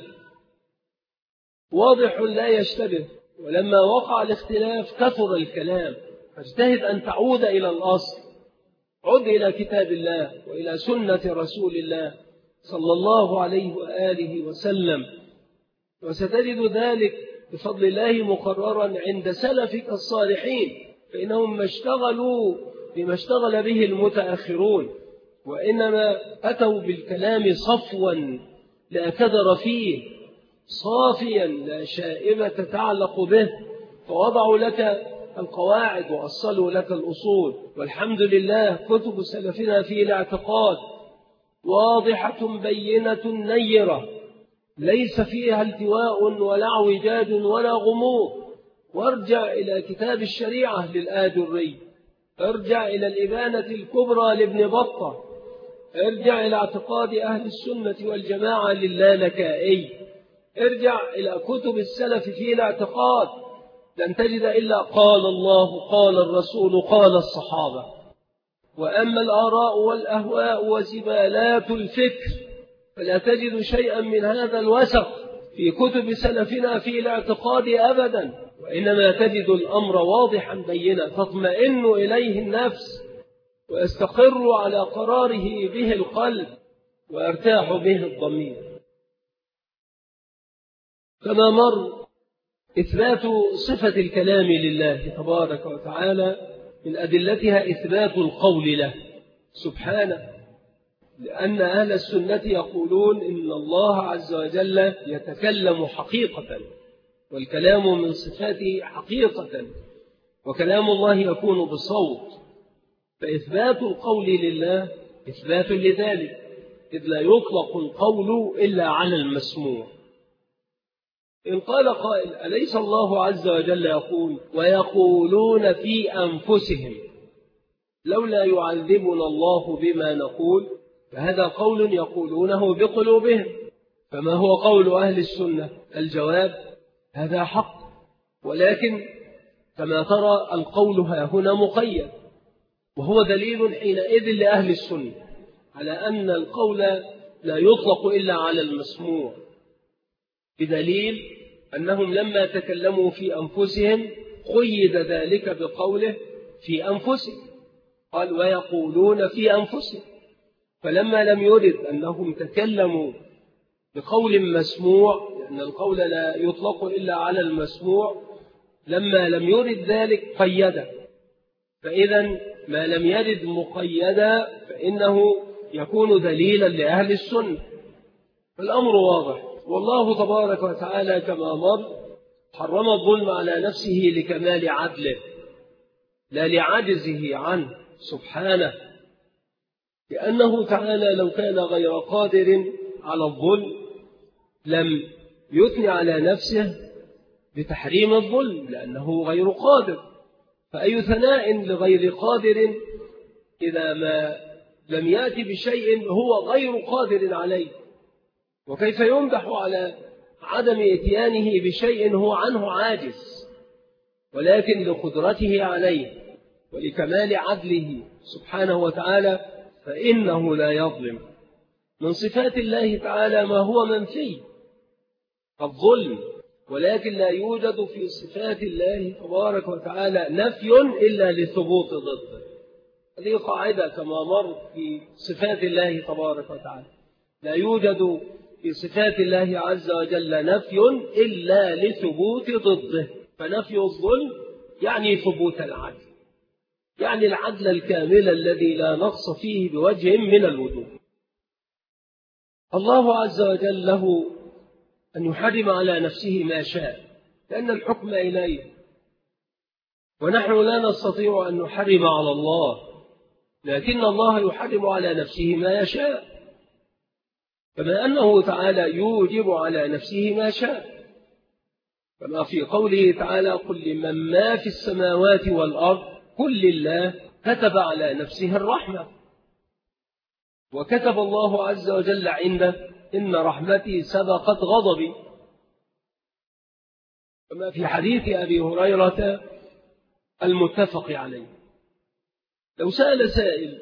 واضح لا يشتبه، ولما وقع الاختلاف كثر الكلام، فاجتهد أن تعود إلى الأصل، عد إلى كتاب الله وإلى سنة رسول الله صلى الله عليه وآله وسلم، وستجد ذلك بفضل الله مقررا عند سلفك الصالحين، فإنهم ما اشتغلوا بما اشتغل به المتأخرون، وإنما أتوا بالكلام صفوا لا كدر فيه، صافيا لا شائبة تعلق به، فوضعوا لك القواعد وأصلوا لك الأصول. والحمد لله كتب سلفنا في الاعتقاد واضحة بينة نيرة، ليس فيها التواء ولا اعوجاج ولا غموض. وارجع إلى كتاب الشريعة للآجري، ارجع إلى الإبانة الكبرى لابن بطة، ارجع إلى اعتقاد أهل السنة والجماعة للالكائي، ارجع إلى كتب السلف في الاعتقاد، لن تجد إلا قال الله قال الرسول قال الصحابة. وأما الآراء والأهواء وزبالات الفكر فلا تجد شيئا من هذا الوسق في كتب سلفنا في الاعتقاد أبدا، وإنما تجد الأمر واضحا بينا تطمئن إليه النفس ويستقر على قراره به القلب ويرتاح به الضمير. كما مر إثبات صفة الكلام لله تبارك وتعالى من أدلتها إثبات القول له سبحانه، لأن أهل السنة يقولون إن الله عز وجل يتكلم حقيقة، والكلام من صفاته حقيقة، وكلام الله يكون بصوت، فإثبات القول لله إثبات لذلك، إذ لا يطلق القول إلا على المسموع. إن قال قائل أليس الله عز وجل يقول ويقولون في أنفسهم لولا يعذبنا الله بما نقول، فهذا قول يقولونه بقلوبهم، فما هو قول أهل السنة؟ الجواب هذا حق، ولكن كما ترى القول هنا مقيد، وهو دليل حينئذ لأهل السنة على أن القول لا يطلق إلا على المسموع، بدليل أنهم لما تكلموا في أنفسهم قيد ذلك بقوله في أنفسهم، قال ويقولون في أنفسهم، فلما لم يرد أنهم تكلموا بقول مسموع، لأن القول لا يطلق إلا على المسموع، لما لم يرد ذلك قيده، فإذا ما لم يرد مقيدا فإنه يكون دليلا لأهل السنة. فالأمر واضح، والله تبارك وتعالى كما مر حرم الظلم على نفسه لكمال عدله لا لعجزه عنه سبحانه، لأنه تعالى لو كان غير قادر على الظلم لم يثني على نفسه بتحريم الظلم، لأنه غير قادر، فأي ثناء لغير قادر إذا ما لم يأتي بشيء هو غير قادر عليه؟ وكيف يمدح على عدم إتيانه بشيء هو عنه عاجز، ولكن لقدرته عليه ولكمال عدله سبحانه وتعالى فإنه لا يظلم. من صفات الله تعالى ما هو منفي الظلم، ولكن لا يوجد في صفات الله تبارك وتعالى نفي إلا لثبوت ضده. هذه قاعدة كما مر في صفات الله تبارك وتعالى، لا يوجد في صفات الله عز وجل نفي إلا لثبوت ضده، فنفي الظلم يعني ثبوت العدل، يعني العدل الكامل الذي لا نقص فيه بوجه من الوجوه. الله عز وجل له أن يحرم على نفسه ما شاء، لأن الحكم إليه، ونحن لا نستطيع أن نحرم على الله، لكن الله يحرم على نفسه ما يشاء، كما أنه تعالى يوجب على نفسه ما شاء، كما في قوله تعالى قل لمن ما في السماوات والأرض قل لله كتب على نفسه الرحمة، وكتب الله عز وجل عنده إن رحمتي سبقت غضبي، كما في حديث أبي هريرة المتفق عليه لو سأل سائل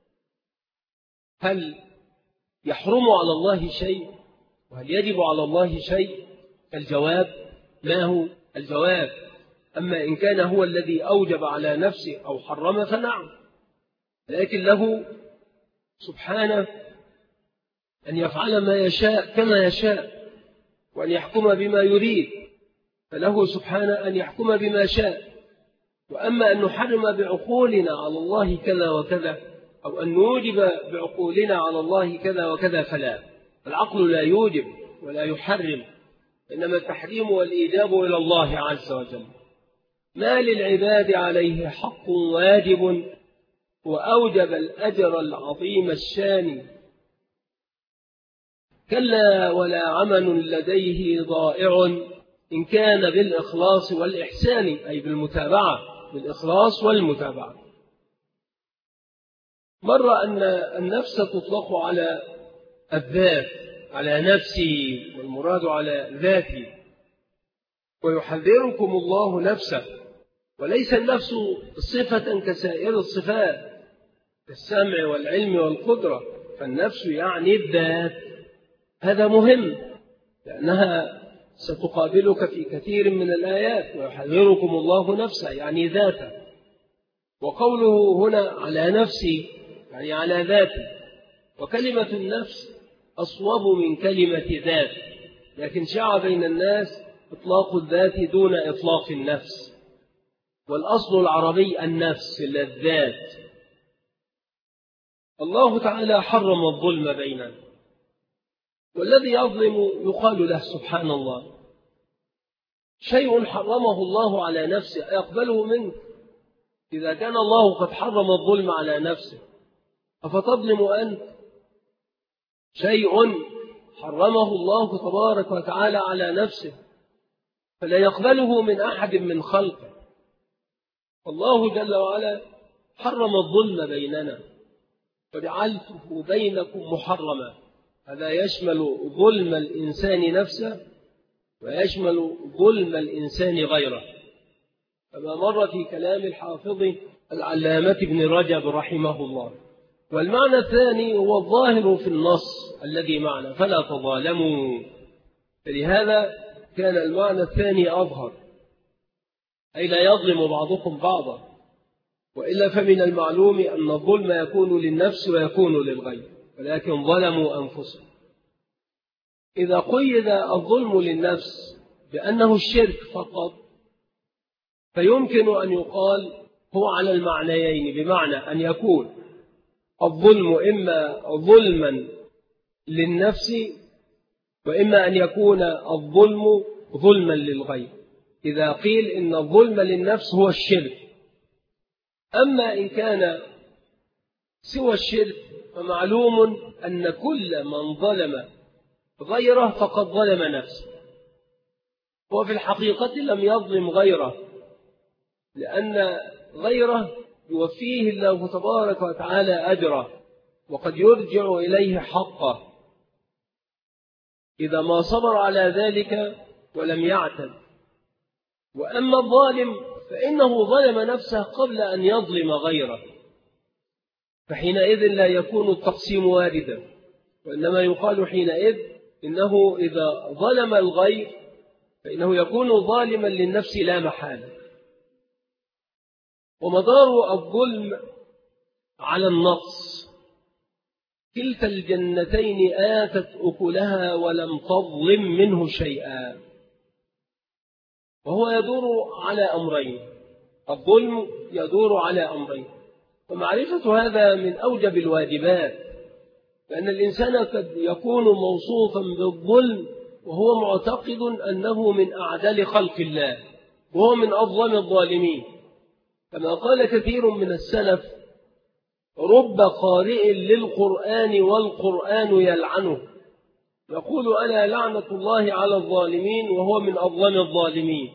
هل يحرم على الله شيء وهل يجب على الله شيء؟ الجواب ما هو؟ الجواب أما إن كان هو الذي أوجب على نفسه أو حرم فنعم، لكن له سبحانه أن يفعل ما يشاء كما يشاء وأن يحكم بما يريد، فله سبحانه أن يحكم بما شاء. وأما أن نحرم بعقولنا على الله كذا وكذا أو أن نوجب بعقولنا على الله كذا وكذا فلا، العقل لا يوجب ولا يحرم، إنما التحريم والإيجاب إلى الله عز وجل. ما للعباد عليه حق واجب وأوجب الأجر العظيم الشان، كلا ولا عمل لديه ضائع إن كان بالإخلاص والإحسان، أي بالمتابعة، بالإخلاص والمتابعة. مر أن النفس تطلق على الذات، على نفسي، والمراد على ذاتي، ويحذركم الله نفسه، وليس النفس صفة كسائر الصفات كالسمع والعلم والقدرة، فالنفس يعني الذات. هذا مهم لأنها ستقابلك في كثير من الآيات، ويحذركم الله نفسه يعني ذاته. وقوله هنا على نفسي يعني على ذاتي، وكلمة النفس أصوب من كلمة ذات، لكن شاع بين الناس إطلاق الذات دون إطلاق النفس، والأصل العربي النفس الذات. الله تعالى حرم الظلم بيننا، والذي يظلم يقال له سبحان الله شيء حرمه الله على نفسه أيقبله منك؟ إذا كان الله قد حرم الظلم على نفسه أفتظلم أنت؟ شيء حرمه الله تبارك وتعالى على نفسه فلا يقبله من أحد من خلقه. الله جل وعلا حرم الظلم بيننا وجعلته بينكم محرما، هذا يشمل ظلم الإنسان نفسه ويشمل ظلم الإنسان غيره، كما مر في كلام الحافظ العلامة ابن رجب رحمه الله. والمعنى الثاني هو الظاهر في النص الذي معنا فلا تظالموا، فلهذا كان المعنى الثاني أظهر، أي لا يظلم بعضكم بعضا، وإلا فمن المعلوم أن الظلم يكون للنفس ويكون للغير، ولكن ظلموا أنفسهم. إذا قيد الظلم للنفس بأنه الشرك فقط فيمكن أن يقال هو على المعنيين، بمعنى أن يكون الظلم إما ظلما للنفس وإما أن يكون الظلم ظلما للغير، إذا قيل إن الظلم للنفس هو الشرك. أما إن كان سوى الشرك فمعلوم أن كل من ظلم غيره فقد ظلم نفسه، وفي الحقيقة لم يظلم غيره، لأن غيره يوفيه الله تبارك وتعالى أجره وقد يرجع إليه حقه إذا ما صبر على ذلك ولم يعتد. وأما الظالم فإنه ظلم نفسه قبل أن يظلم غيره، فحينئذ لا يكون التقسيم واردا، وإنما يقال حينئذ إنه إذا ظلم الغير فإنه يكون ظالما للنفس لا محالة. ومدار الظلم على النقص، كلتا الجنتين آتت أكلها ولم تظلم منه شيئا، وهو يدور على أمرين، الظلم يدور على أمرين، ومعرفة هذا من أوجب الواجبات، لأن الإنسان قد يكون موصوفا بالظلم وهو معتقد أنه من أعدل خلق الله وهو من أظلم الظالمين، كما قال كثير من السلف رب قارئ للقرآن والقرآن يلعنه، يقول ألا لعنة الله على الظالمين وهو من أظلم الظالمين،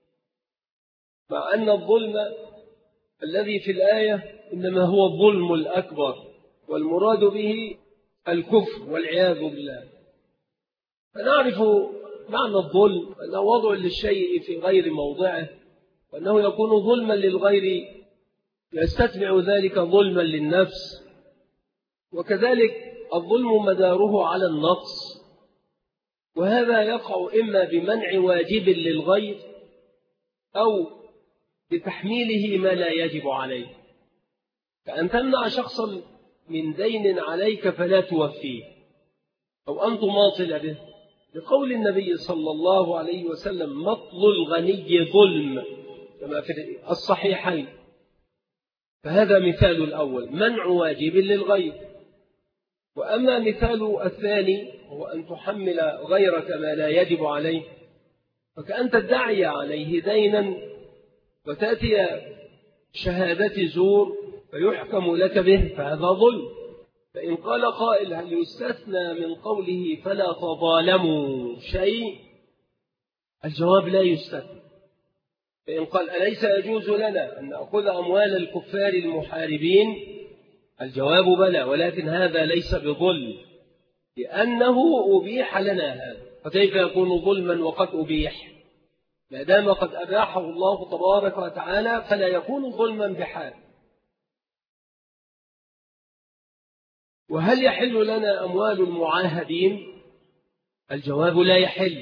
مع أن الظلم الذي في الآية إنما هو الظلم الأكبر، والمراد به الكفر والعياذ بالله. فنعرف معنى الظلم أنه وضع للشيء في غير موضعه، وأنه يكون ظلما للغير يستتبع ذلك ظلما للنفس، وكذلك الظلم مداره على النقص، وهذا يقع إما بمنع واجب للغير أو بتحميله ما لا يجب عليه، كأن تمنع شخصا من دين عليك فلا توفيه، أو أن تماطل به، لقول النبي صلى الله عليه وسلم: مطل الغني ظلم، كما في الصحيحين. فهذا مثال الأول، منع واجب للغير. وأما مثال الثاني هو أن تحمل غيرك ما لا يجب عليه، فكأن تدعي عليه دينا وتأتي شهادة زور فيحكم لك به، فهذا ظلم. فإن قال قائل: هل يستثنى من قوله فلا تظالموا شيء؟ الجواب: لا يستثنى. فإن قال: أليس يجوز لنا أن نأخذ أموال الكفار المحاربين؟ الجواب: بلى، ولكن هذا ليس بظلم، لأنه أبيح لنا هذا. فكيف يكون ظلما وقد أبيح؟ ما دام قد أباحه الله تبارك وتعالى فلا يكون ظلما بحال. وهل يحل لنا أموال المعاهدين؟ الجواب: لا يحل.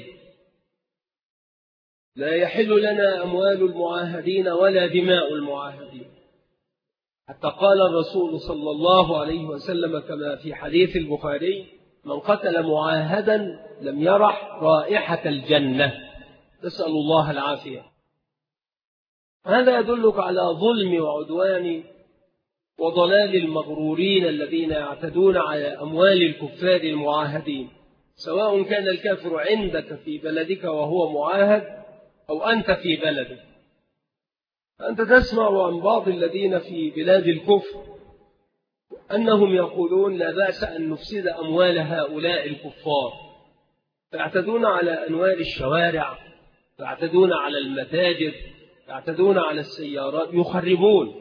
لا يحل لنا أموال المعاهدين ولا دماء المعاهدين، حتى قال الرسول صلى الله عليه وسلم كما في حديث البخاري: من قتل معاهدا لم يرح رائحة الجنة. نسأل الله العافية. هذا يدلك على ظلم وعدوان وضلال المغرورين الذين يعتدون على أموال الكفار المعاهدين، سواء كان الكافر عندك في بلدك وهو معاهد أو أنت في بلدك. أنت تسمع عن بعض الذين في بلاد الكفر أنهم يقولون: لا بأس أن نفسد أموال هؤلاء الكفار، فيعتدون على أنوار الشوارع، يعتدون على المتاجر، يعتدون على السيارات، يخربون،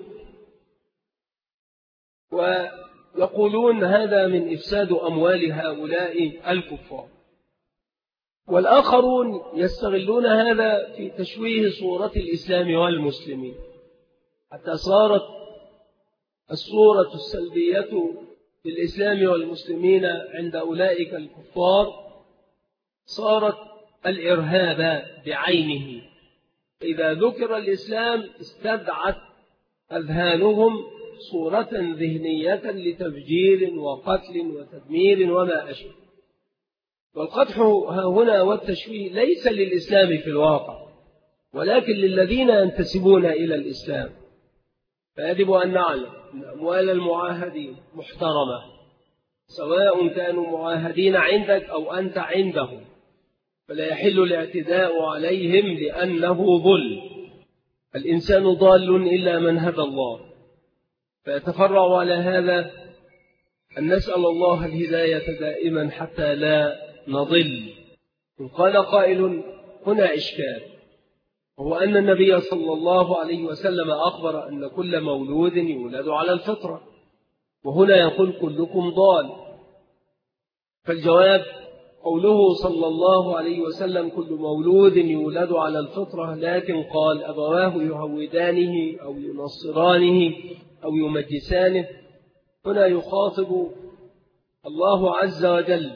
ويقولون هذا من إفساد أموال هؤلاء الكفار. والآخرون يستغلون هذا في تشويه صورة الإسلام والمسلمين، حتى صارت الصورة السلبية للإسلام والمسلمين عند أولئك الكفار صارت الإرهاب بعينه. إذا ذكر الإسلام استدعت أذهانهم صورة ذهنية لتفجير وقتل وتدمير وما أشبه. والقدح هنا والتشويه ليس للإسلام في الواقع، ولكن للذين ينتسبون إلى الإسلام. فيجب أن نعلم أن أموال المعاهدين محترمة، سواء كانوا معاهدين عندك أو أنت عندهم، فلا يحل الاعتداء عليهم لأنه ظلم. الإنسان ضال إلا من هدى الله، فيتفرع على هذا أن نسأل الله الهداية دائما حتى لا نضل. قال قائل: هنا إشكال، وهو أن النبي صلى الله عليه وسلم أخبر أن كل مولود يولد على الفطرة، وهنا يقول: كلكم ضال. فالجواب: قوله صلى الله عليه وسلم كل مولود يولد على الفطرة، لكن قال أبواه يهودانه أو ينصرانه أو يمجسانه، هنا يخاطب الله عز وجل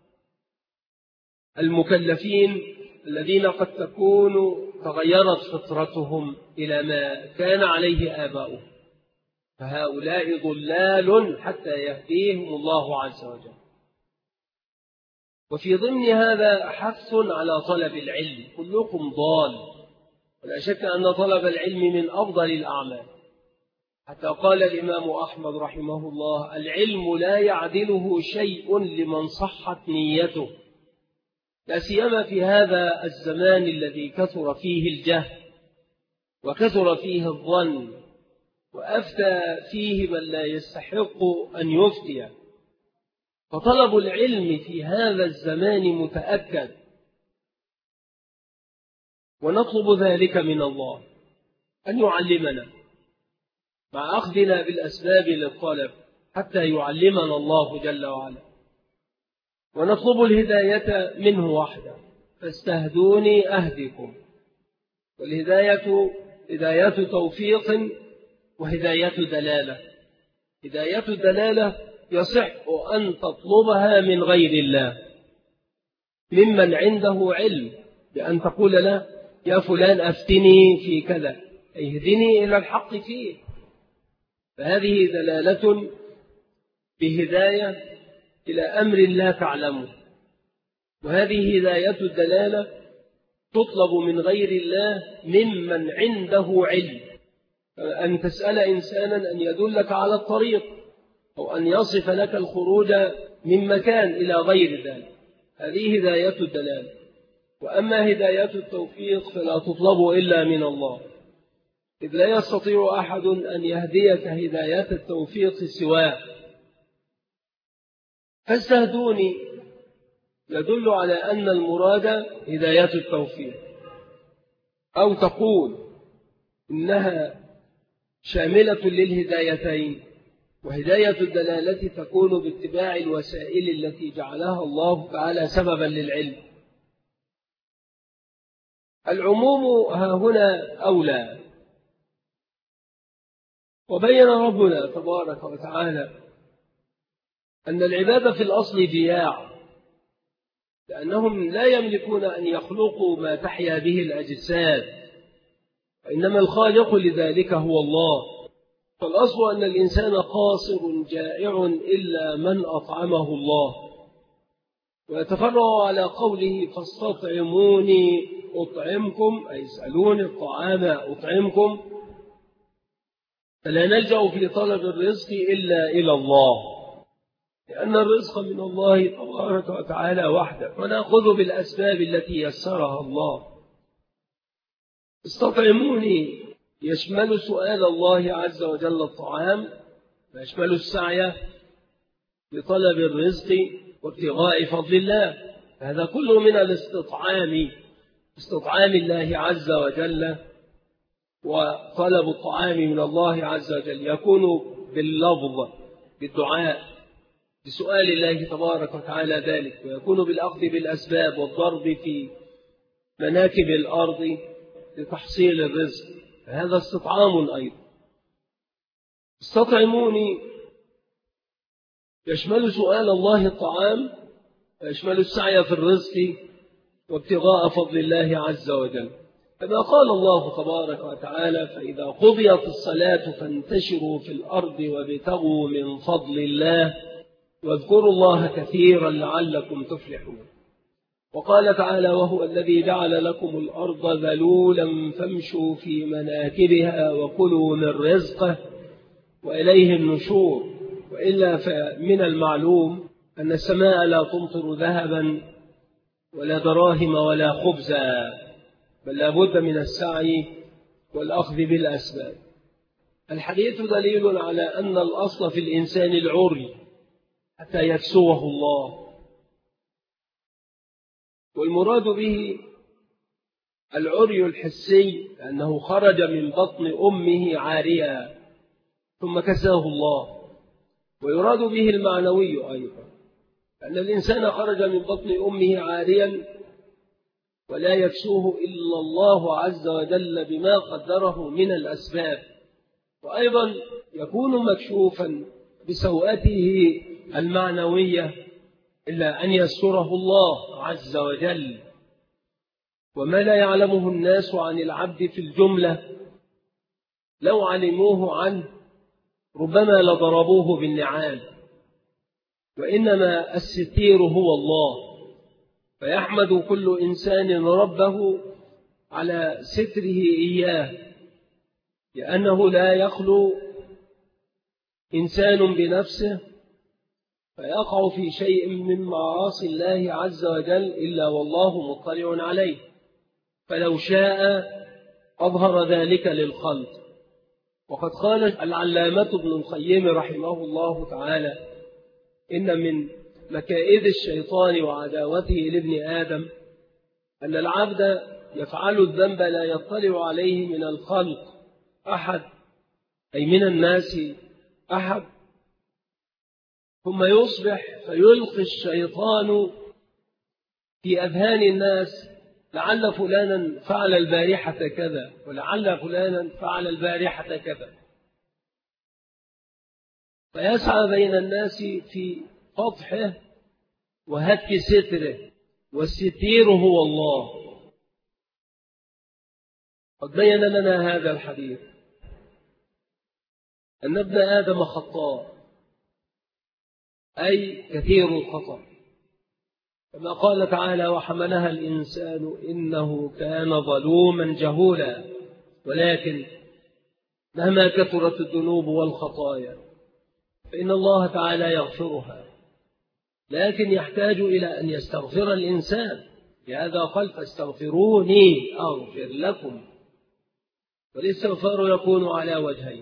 المكلفين الذين قد تكون تغيرت فطرتهم إلى ما كان عليه آباؤهم، فهؤلاء ضلال حتى يهديهم الله عز وجل. وفي ضمن هذا حث على طلب العلم، كلكم ضال، ولا شك أن طلب العلم من أفضل الأعمال، حتى قال الإمام أحمد رحمه الله: العلم لا يعدله شيء لمن صحت نيته، لا سيما في هذا الزمان الذي كثر فيه الجهل وكثر فيه الظن وأفتى فيه من لا يستحق أن يفتي. فطلب العلم في هذا الزمان متأكد، ونطلب ذلك من الله أن يعلمنا مع أخذنا بالأسباب للطلب حتى يعلمنا الله جل وعلا، ونطلب الهداية منه وحده. فاستهدوني أهدكم، والهداية هداية توفيق وهداية دلالة. هداية الدلالة يصح أن تطلبها من غير الله، ممن عنده علم، بأن تقول له يا فلان أفتني في كذا، اهدني إلى الحق فيه. فهذه دلالة بهداية إلى أمر لا تعلمه، وهذه هداية الدلالة تطلب من غير الله ممن عنده علم. أن تسأل إنسانا أن يدلك على الطريق، أو أن يصف لك الخروج من مكان إلى غير ذلك، هذه هداية الدلالة. وأما هداية التوفيق فلا تطلب إلا من الله، إذ لا يستطيع أحد أن يهديك هداية التوفيق سواه. فاستهدوني يدل على أن المراد هداية التوفيق، أو تقول إنها شاملة للهدايتين. وهداية الدلالة تكون باتباع الوسائل التي جعلها الله تعالى سببا للعلم. العموم ها هنا أولى. وبين ربنا تبارك وتعالى أن العباد في الأصل جياع، لأنهم لا يملكون أن يخلقوا ما تحيا به الأجساد، وإنما الخالق لذلك هو الله. فالأصل أن الإنسان قاصر جائع إلا من أطعمه الله. ويتفرع على قوله فاستطعموني أطعمكم، أي اسألوني الطعام أطعمكم. فلا نلجأ في طلب الرزق إلا إلى الله، لأن الرزق من الله تبارك وتعالى وحده، ونأخذ بالأسباب التي يسرها الله. استطعموني يشمل سؤال الله عز وجل الطعام، ويشمل السعي لطلب الرزق وابتغاء فضل الله. هذا كله من الاستطعام، استطعام الله عز وجل، وطلب الطعام من الله عز وجل يكون باللفظ، بالدعاء، بسؤال الله تبارك وتعالى ذلك، ويكون بالأخذ بالأسباب والضرب في مناكب الأرض لتحصيل الرزق. فهذا استطعام أيضا. استطعموني يشمل سؤال الله الطعام، ويشمل السعي في الرزق وابتغاء فضل الله عز وجل، كما قال الله تبارك وتعالى فإذا قضيت الصلاة فانتشروا في الأرض وابتغوا من فضل الله واذكروا الله كثيرا لعلكم تفلحون. وقال تعالى وهو الذي جعل لكم الأرض ذلولا فامشوا في مناكبها وكلوا من رزقه وإليه النشور. وإلا فمن المعلوم أن السماء لا تمطر ذهبا ولا دراهم ولا خبزا، بل لا بد من السعي والأخذ بالأسباب. الحديث دليل على أن الأصل في الإنسان العري حتى يكسوه الله، والمراد به العري الحسي لأنه خرج من بطن أمه عاريا ثم كساه الله، ويراد به المعنوي أيضا، لأن الإنسان خرج من بطن أمه عاريا ولا يكسوه إلا الله عز وجل بما قدره من الأسباب، وأيضا يكون مكشوفا بسوءته المعنوية إلا أن يستره الله عز وجل. وما لا يعلمه الناس عن العبد في الجملة لو علموه عنه ربما لضربوه بالنعال، وإنما الستير هو الله. فيحمد كل إنسان ربه على ستره إياه، لأنه لا يخلو إنسان بنفسه فيقع في شيء من معاصي الله عز وجل إلا والله مطلع عليه، فلو شاء أظهر ذلك للخلق. وقد قال العلامة ابن القيم رحمه الله تعالى إن من مكائد الشيطان وعداوته لابن آدم أن العبد يفعل الذنب لا يطلع عليه من الخلق أحد، أي من الناس أحد، ثم يصبح فيلقي الشيطان في أذهان الناس لعل فلانا فعل البارحة كذا، ولعل فلانا فعل البارحة كذا، فيسعى بين الناس في فضحه وهتك ستره، والستير هو الله. قد بين لنا هذا الحديث أن ابن آدم خطاء، أي كثير الخطأ، كما قال تعالى: وحملها الإنسان إنه كان ظلوما جهولا. ولكن مهما كثرت الذنوب والخطايا فإن الله تعالى يغفرها، لكن يحتاج إلى أن يستغفر الإنسان. لهذا قال: فاستغفروني أغفر لكم. والاستغفار يكون على وجهين: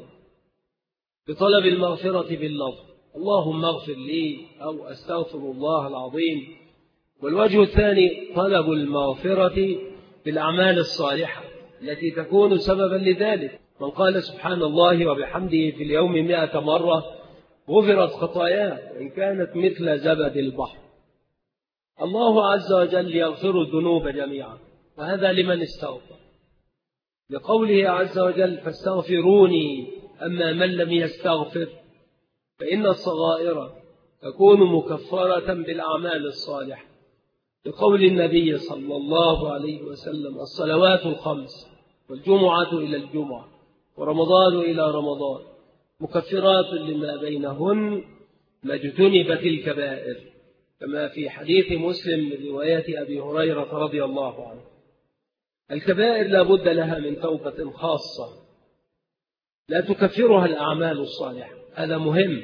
بطلب المغفرة باللفظ اللهم اغفر لي أو أستغفر الله العظيم، والوجه الثاني طلب المغفرة بالأعمال الصالحة التي تكون سببا لذلك. من قال سبحان الله وبحمده في اليوم 100 مرة غفرت خطاياه وإن كانت مثل زبد البحر. الله عز وجل يغفر الذنوب جميعا، وهذا لمن استغفر، لقوله عز وجل: فاستغفروني. أما من لم يستغفر فإن الصغائر تكون مكفرة بالأعمال الصالحة، لقول النبي صلى الله عليه وسلم: الصلوات الخمس والجمعة إلى الجمعة ورمضان إلى رمضان مكفرات لما بينهن ما اجتنبت الكبائر، كما في حديث مسلم من رواية أبي هريرة رضي الله عنه. الكبائر لا بد لها من توبة خاصة لا تكفرها الأعمال الصالحة. هذا مهم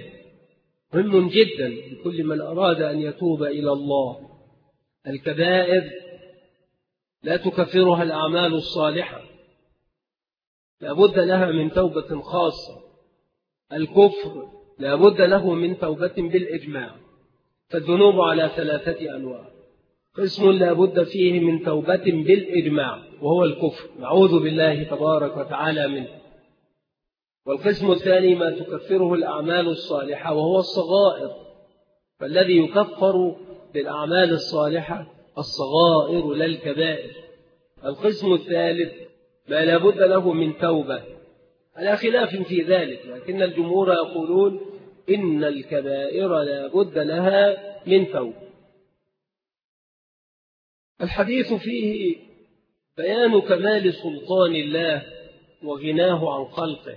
جدا لكل من أراد أن يتوب إلى الله. الكبائر لا تكفرها الأعمال الصالحة، لا بد لها من توبة خاصة. الكفر لا بد له من توبة بالإجماع، فالذنوب على 3 أنواع: قسم لا بد فيه من توبة بالإجماع وهو الكفر، نعوذ بالله تبارك وتعالى منه. والقسم الثاني ما تكفره الأعمال الصالحة وهو الصغائر، فالذي يكفر بالأعمال الصالحة الصغائر لا الكبائر. القسم الثالث ما لا بد له من توبة، على خلاف في ذلك، لكن الجمهور يقولون إن الكبائر لا بد لها من توبة. الحديث فيه بيان كمال سلطان الله وغناه عن خلقه.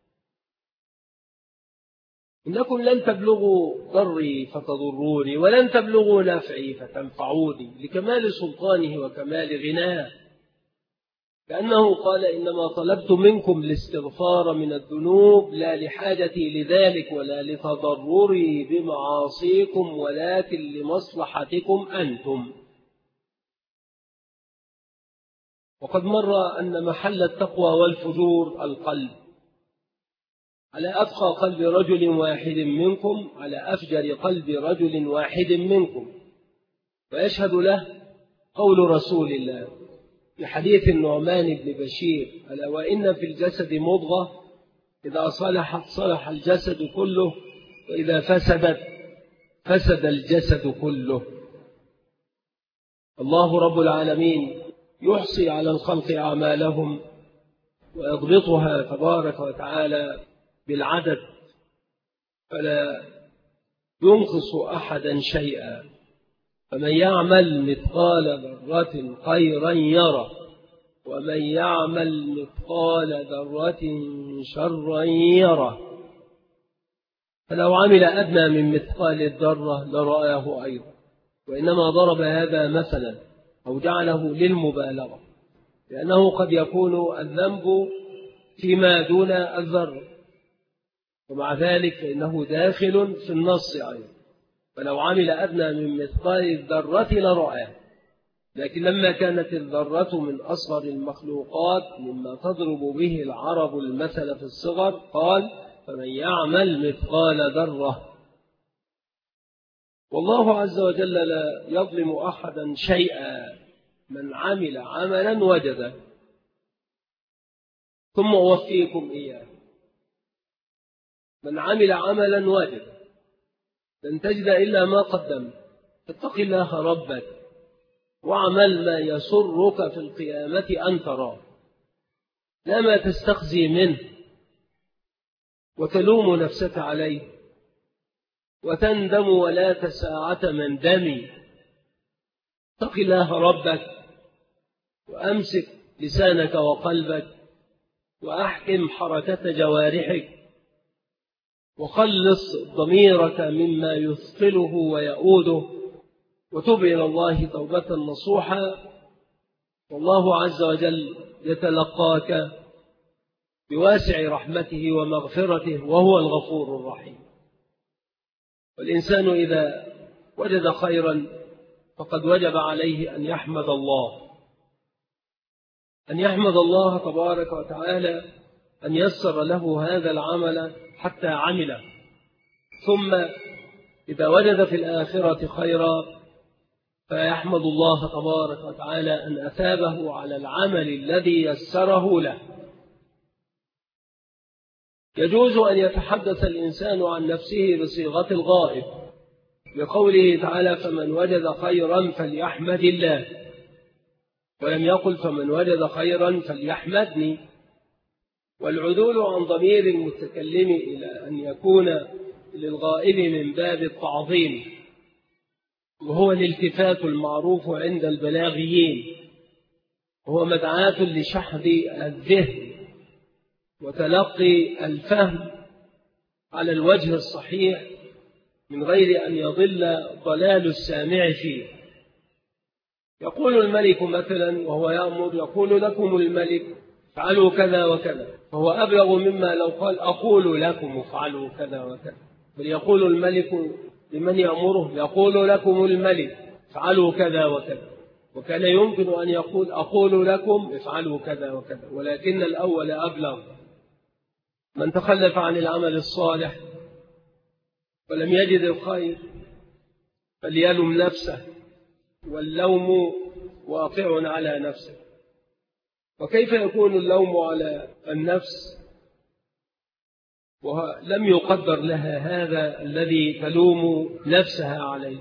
إنكم لن تبلغوا ضري فتضروني ولن تبلغوا نفعي فتنفعوني، لكمال سلطانه وكمال غناه. كأنه قال: إنما طلبت منكم الاستغفار من الذنوب لا لحاجتي لذلك ولا لتضرري بمعاصيكم ولكن لمصلحتكم أنتم. وقد مر أن محل التقوى والفجور القلب. على أتقى قلب رجل واحد منكم على أفجر قلب رجل واحد منكم، ويشهد له قول رسول الله في حديث النعمان بن بشير: ألا وإن في الجسد مضغة إذا صلحت صلح الجسد كله وإذا فسدت فسد الجسد كله. الله رب العالمين يحصي على الخلق أعمالهم ويضبطها تبارك وتعالى بالعدد، فلا ينقص أحدا شيئا. فمن يعمل مثقال ذرة خيرا يره ومن يعمل مثقال ذرة شرا يره. فلو عمل أدنى من مثقال الذرة لرآه أيضا، وإنما ضرب هذا مثلا أو جعله للمبالغة، لأنه قد يكون الذنب فيما دون الذرة، ومع ذلك فإنه داخل في النص أيضا. فلو عمل أدنى من مثقال الذرة لرآه، لكن لما كانت الذرة من أصغر المخلوقات مما تضرب به العرب المثل في الصغر قال: فمن يعمل مثقال ذرة. والله عز وجل لا يظلم أحدا شيئا، من عمل عملا وجده ثم أوفيكم إياه. من عمل عملا وجده، لن تجد إلا ما قدم. فاتق الله ربك واعمل ما يسرك في القيامة أن تراه، لا ما تستخزي منه وتلوم نفسك عليه وتندم ولا تساعة من دمي. اتق الله ربك وأمسك لسانك وقلبك وأحكم حركة جوارحك وخلص ضميرك مما يثقله ويؤوده وتب إلى الله توبة نصوحا، والله عز وجل يتلقاك بواسع رحمته ومغفرته وهو الغفور الرحيم. والإنسان إذا وجد خيرا فقد وجب عليه أن يحمد الله، أن يحمد الله تبارك وتعالى أن يسر له هذا العمل حتى عمله، ثم إذا وجد في الآخرة خيرا فيحمد الله تبارك وتعالى أن أثابه على العمل الذي يسره له. يجوز أن يتحدث الإنسان عن نفسه بصيغة الغائب بقوله تعالى فمن وجد خيرا فليحمد الله، ولم يقل فمن وجد خيرا فليحمدني. والعدول عن ضمير المتكلم إلى أن يكون للغائب من باب التعظيم، وهو الالتفات المعروف عند البلاغيين، وهو مدعاة لشحذ الذهن وتلقي الفهم على الوجه الصحيح من غير أن يضل ضلال السامع فيه. يقول الملك مثلا وهو يأمر، يقول لكم الملك افعلوا كذا وكذا، فهو أبلغ مما لو قال أقول لكم افعلوا كذا وكذا. بل يقول الملك لمن يأمره، يقول لكم الملك افعلوا كذا وكذا، وكان يمكن أن يقول أقول لكم افعلوا كذا وكذا، ولكن الأول أبلغ. من تخلف عن العمل الصالح ولم يجد الخير فليلم نفسه، واللوم واقع على نفسه. وكيف يكون اللوم على النفس ولم يقدر لها هذا الذي تلوم نفسها عليه؟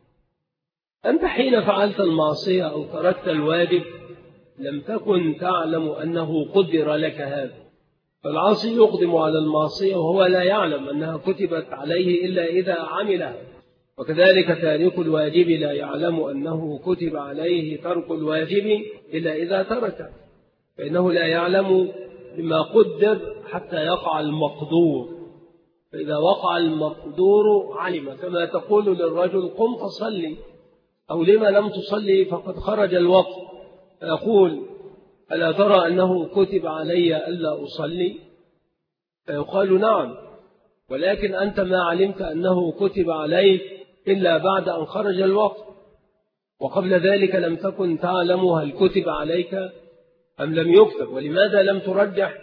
أنت حين فعلت المعصية أو تركت الواجب لم تكن تعلم أنه قدر لك هذا، فالعاصي يقدم على المعصية وهو لا يعلم أنها كتبت عليه إلا إذا عملها، وكذلك تارك الواجب لا يعلم أنه كتب عليه ترك الواجب إلا إذا تركه، فإنه لا يعلم بما قدر حتى يقع المقدور، فإذا وقع المقدور علم. كما تقول للرجل قم فصلي، أو لما لم تصلي فقد خرج الوقت، فيقول ألا ترى أنه كتب علي ألا أصلي؟ فيقال نعم، ولكن أنت ما علمت أنه كتب عليك إلا بعد أن خرج الوقت، وقبل ذلك لم تكن تعلم هل كتب عليك أم لم يكتب. ولماذا لم ترجح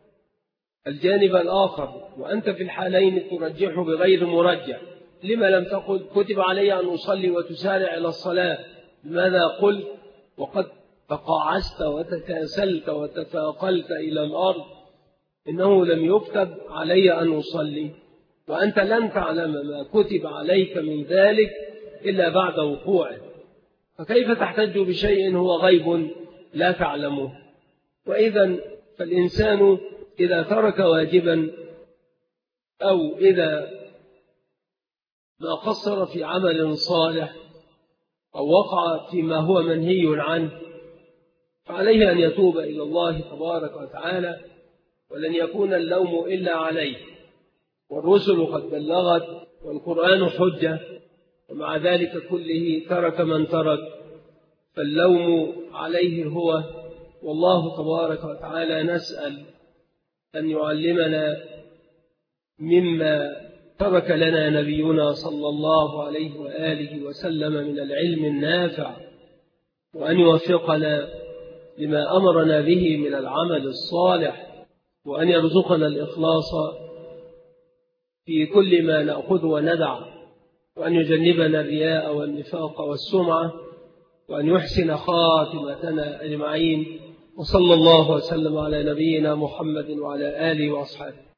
الجانب الآخر وأنت في الحالين ترجح بغير مرجح؟ لما لم تقل كتب علي أن أصلي وتسارع إلى الصلاة؟ لماذا قلت وقد تقاعست وتكاسلت وتثاقلت إلى الأرض إنه لم يكتب علي أن أصلي، وأنت لن تعلم ما كتب عليك من ذلك إلا بعد وقوعه؟ فكيف تحتج بشيء هو غيب لا تعلمه؟ وإذا فالإنسان إذا ترك واجبا أو إذا ما قصر في عمل صالح أو وقع فيما هو منهي عنه فعليه أن يتوب إلى الله تبارك وتعالى، ولن يكون اللوم إلا عليه، والرسل قد بلغت والقرآن حجة، ومع ذلك كله ترك من ترك، فاللوم عليه هو. والله تبارك وتعالى نسأل أن يعلمنا مما ترك لنا نبينا صلى الله عليه وآله وسلم من العلم النافع، وأن يوفقنا لما أمرنا به من العمل الصالح، وأن يرزقنا الإخلاص في كل ما نأخذ وندع، وأن يجنبنا الرياء والنفاق والسمعة، وأن يحسن خاتمتنا أجمعين. وصلى الله وسلم على نبينا محمد وعلى آله وأصحابه.